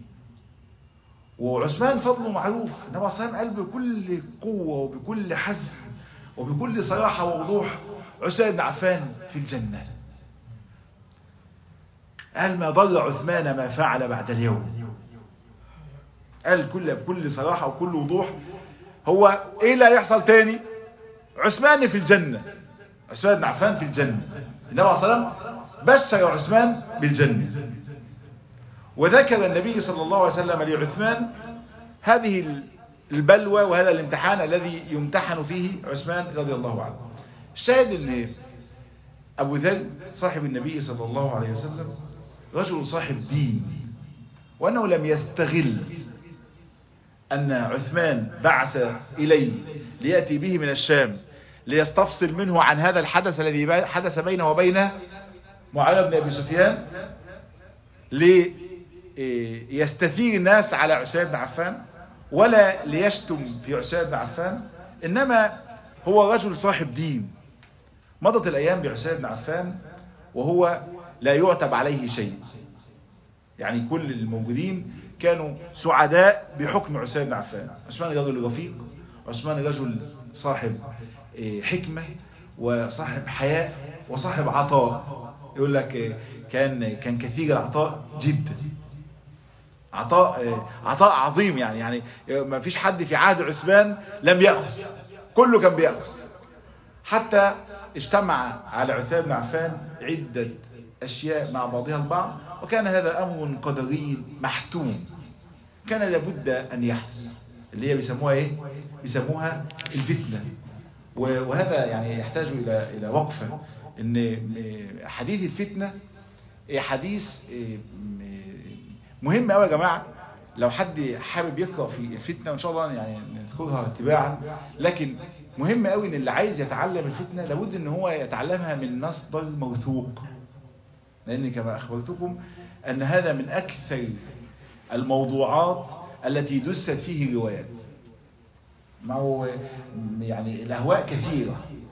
وعثمان فضله معروف، النبي صلى الله عليه وسلم قال بكل قوة وبكل حزم وبكل صراحة ووضوح عثمان بن عفان في الجنة. قال ما ضر عثمان ما فعل بعد اليوم. قال كل بكل صراحة وكل وضوح هو ايه اللي هيحصل تاني؟ عثمان في الجنة، عثمان بن عفان في الجنة. النبي صلى الله عليه وسلم بشر عثمان بالجنة، وذكر النبي صلى الله عليه وسلم لعثمان هذه البلوى وهذا الامتحان الذي يمتحن فيه عثمان رضي الله عنه. الشاهد ان ابو ذر صاحب النبي صلى الله عليه وسلم رجل صاحب دين، وانه لم يستغل ان عثمان بعث اليه ليأتي به من الشام ليستفصل منه عن هذا الحدث الذي حدث بينه وبين معاوية بن ابي سفيان، ليستثير الناس على عثمان بن عفان ولا ليشتم في عثمان بن عفان، انما هو رجل صاحب دين. مضت الايام بعثمان بن عفان وهو لا يعتب عليه شيء، يعني كل الموجودين كانوا سعداء بحكم عثمان بن عفان. عثمان رجل رفيق، عثمان رجل صاحب حكمة وصاحب حياء وصاحب عطاء. يقول لك كان كان كثير العطاء جدا، عطاء عطاء عظيم، يعني يعني ما فيش حد في عهد عثمان لم يأخذ، كله كان بيأخذ. حتى اجتمع على عثمان بن عفان عدة أشياء مع بعضها البعض، وكان هذا أمر قدري محتوم كان لابد أن يحدث، اللي هي بيسموها إيه؟ بيسموها الفتنة. وهذا يعني يحتاج إلى إلى وقفة، إن حديث الفتنة حديث مهم قوي يا جماعة. لو حد حابب يقرأ في الفتنة وإن شاء الله يعني نذكرها تباعا، لكن مهم قوي إن اللي عايز يتعلم الفتنة لابد إن هو يتعلمها من مصدر موثوق، لأن كما أخبرتكم أن هذا من أكثر الموضوعات التي دست فيه روايات. ما هو يعني الأهواء كثيرة،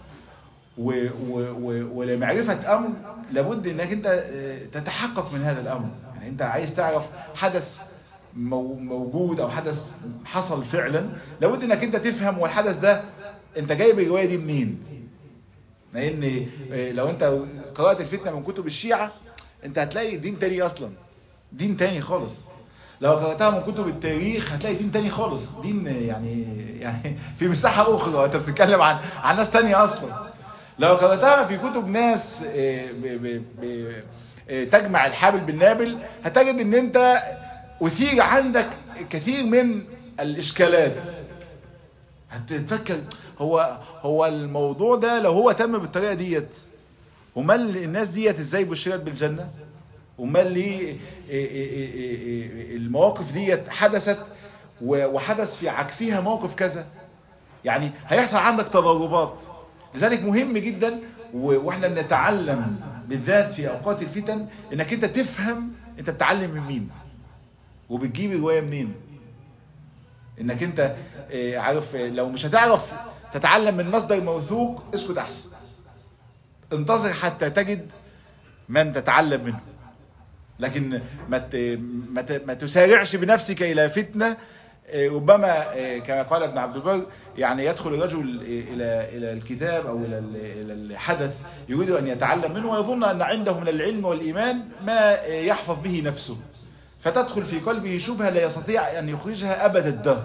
ولمعرفة أمر لابد أنك أنت تتحقق من هذا الأمر. يعني أنت عايز تعرف حدث موجود أو حدث حصل فعلا، لابد أنك أنت تفهم والحدث ده أنت جايب الرواية دي منين. لأن لو أنت قرأت الفتنة من كتب الشيعة أنت هتلاقي دين تاني أصلا، دين تاني خالص. لو قرأتها من كتب التاريخ هتلاقي دين تاني خالص، دين يعني يعني في مساحة أخرى، أنت بتتكلم عن عن ناس تانية أصلا. لو قرأتها في كتب ناس ب ب ب تجمع الحابل بالنابل هتجد ان انت أثير عندك كثير من الإشكالات. هتتفكر هو هو الموضوع ده لو هو تم بالطريقة ديت، ومال الناس ديت ازاي بشرت بالجنة، ومال ليه المواقف ديت حدثت وحدث في عكسها موقف كذا. يعني هيحصل عندك تضاربات. لذلك مهم جدا واحنا بنتعلم بالذات في اوقات الفتن انك انت تفهم انت بتعلم من مين وبتجيب الرواية منين. انك انت عارف لو مش هتعرف تتعلم من مصدر موثوق اسكت احسن، انتظر حتى تجد من تتعلم منه. لكن ما ما تسارعش بنفسك الى فتنة. ربما كما قال ابن عبد البر يعني يدخل الرجل الى الى الكتاب او الى الى الحدث يريد ان يتعلم منه ويظن ان عنده من العلم والايمان ما يحفظ به نفسه، فتدخل في قلبه شبهة لا يستطيع ان يخرجها ابد الدهر.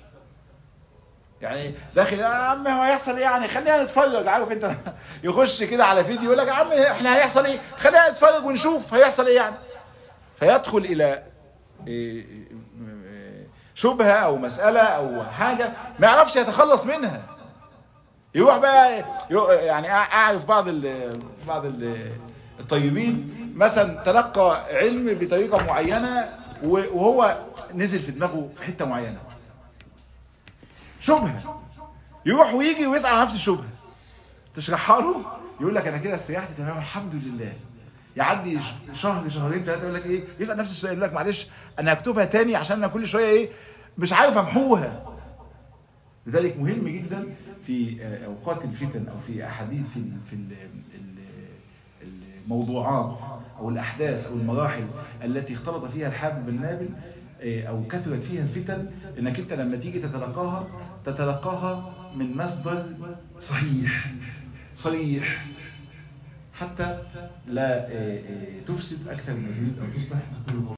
يعني داخل يا عم هو هيحصل ايه يعني، خلينا نتفرج. عارف انت يخش كده على فيديو يقول لك يا عم احنا هيحصل ايه، خلينا نتفرج ونشوف هيحصل ايه يعني. فيدخل الى شبهة او مسألة او حاجة ما يعرفش يتخلص منها. يروح بقى يعني اعرف بعض ال بعض ال الطيبين مثلا تلقى علم بطريقة معينة وهو نزل في دماغه في حتة معينة شبهة، يروح ويجي ويسأل عن نفس الشبهة تشرحها له يقول لك انا كده استريحت تمام الحمد لله. يعدي شهر شهرين ثلاثة يقول لك ايه، يسأل نفس السؤال يقول لك معلش انا هكتبها تاني عشان انا كل شوية ايه مش عارف امحوها. لذلك مهم جدا في اوقات الفتن او في احاديث في الموضوعات او الاحداث او المراحل التي اختلط فيها الحابل بالنابل او كثرت فيها الفتن، انك انت لما تيجي تتلقاها تتلقاها من مصدر صحيح صريح حتى لا تفسد اكثر من يريد او تصلح.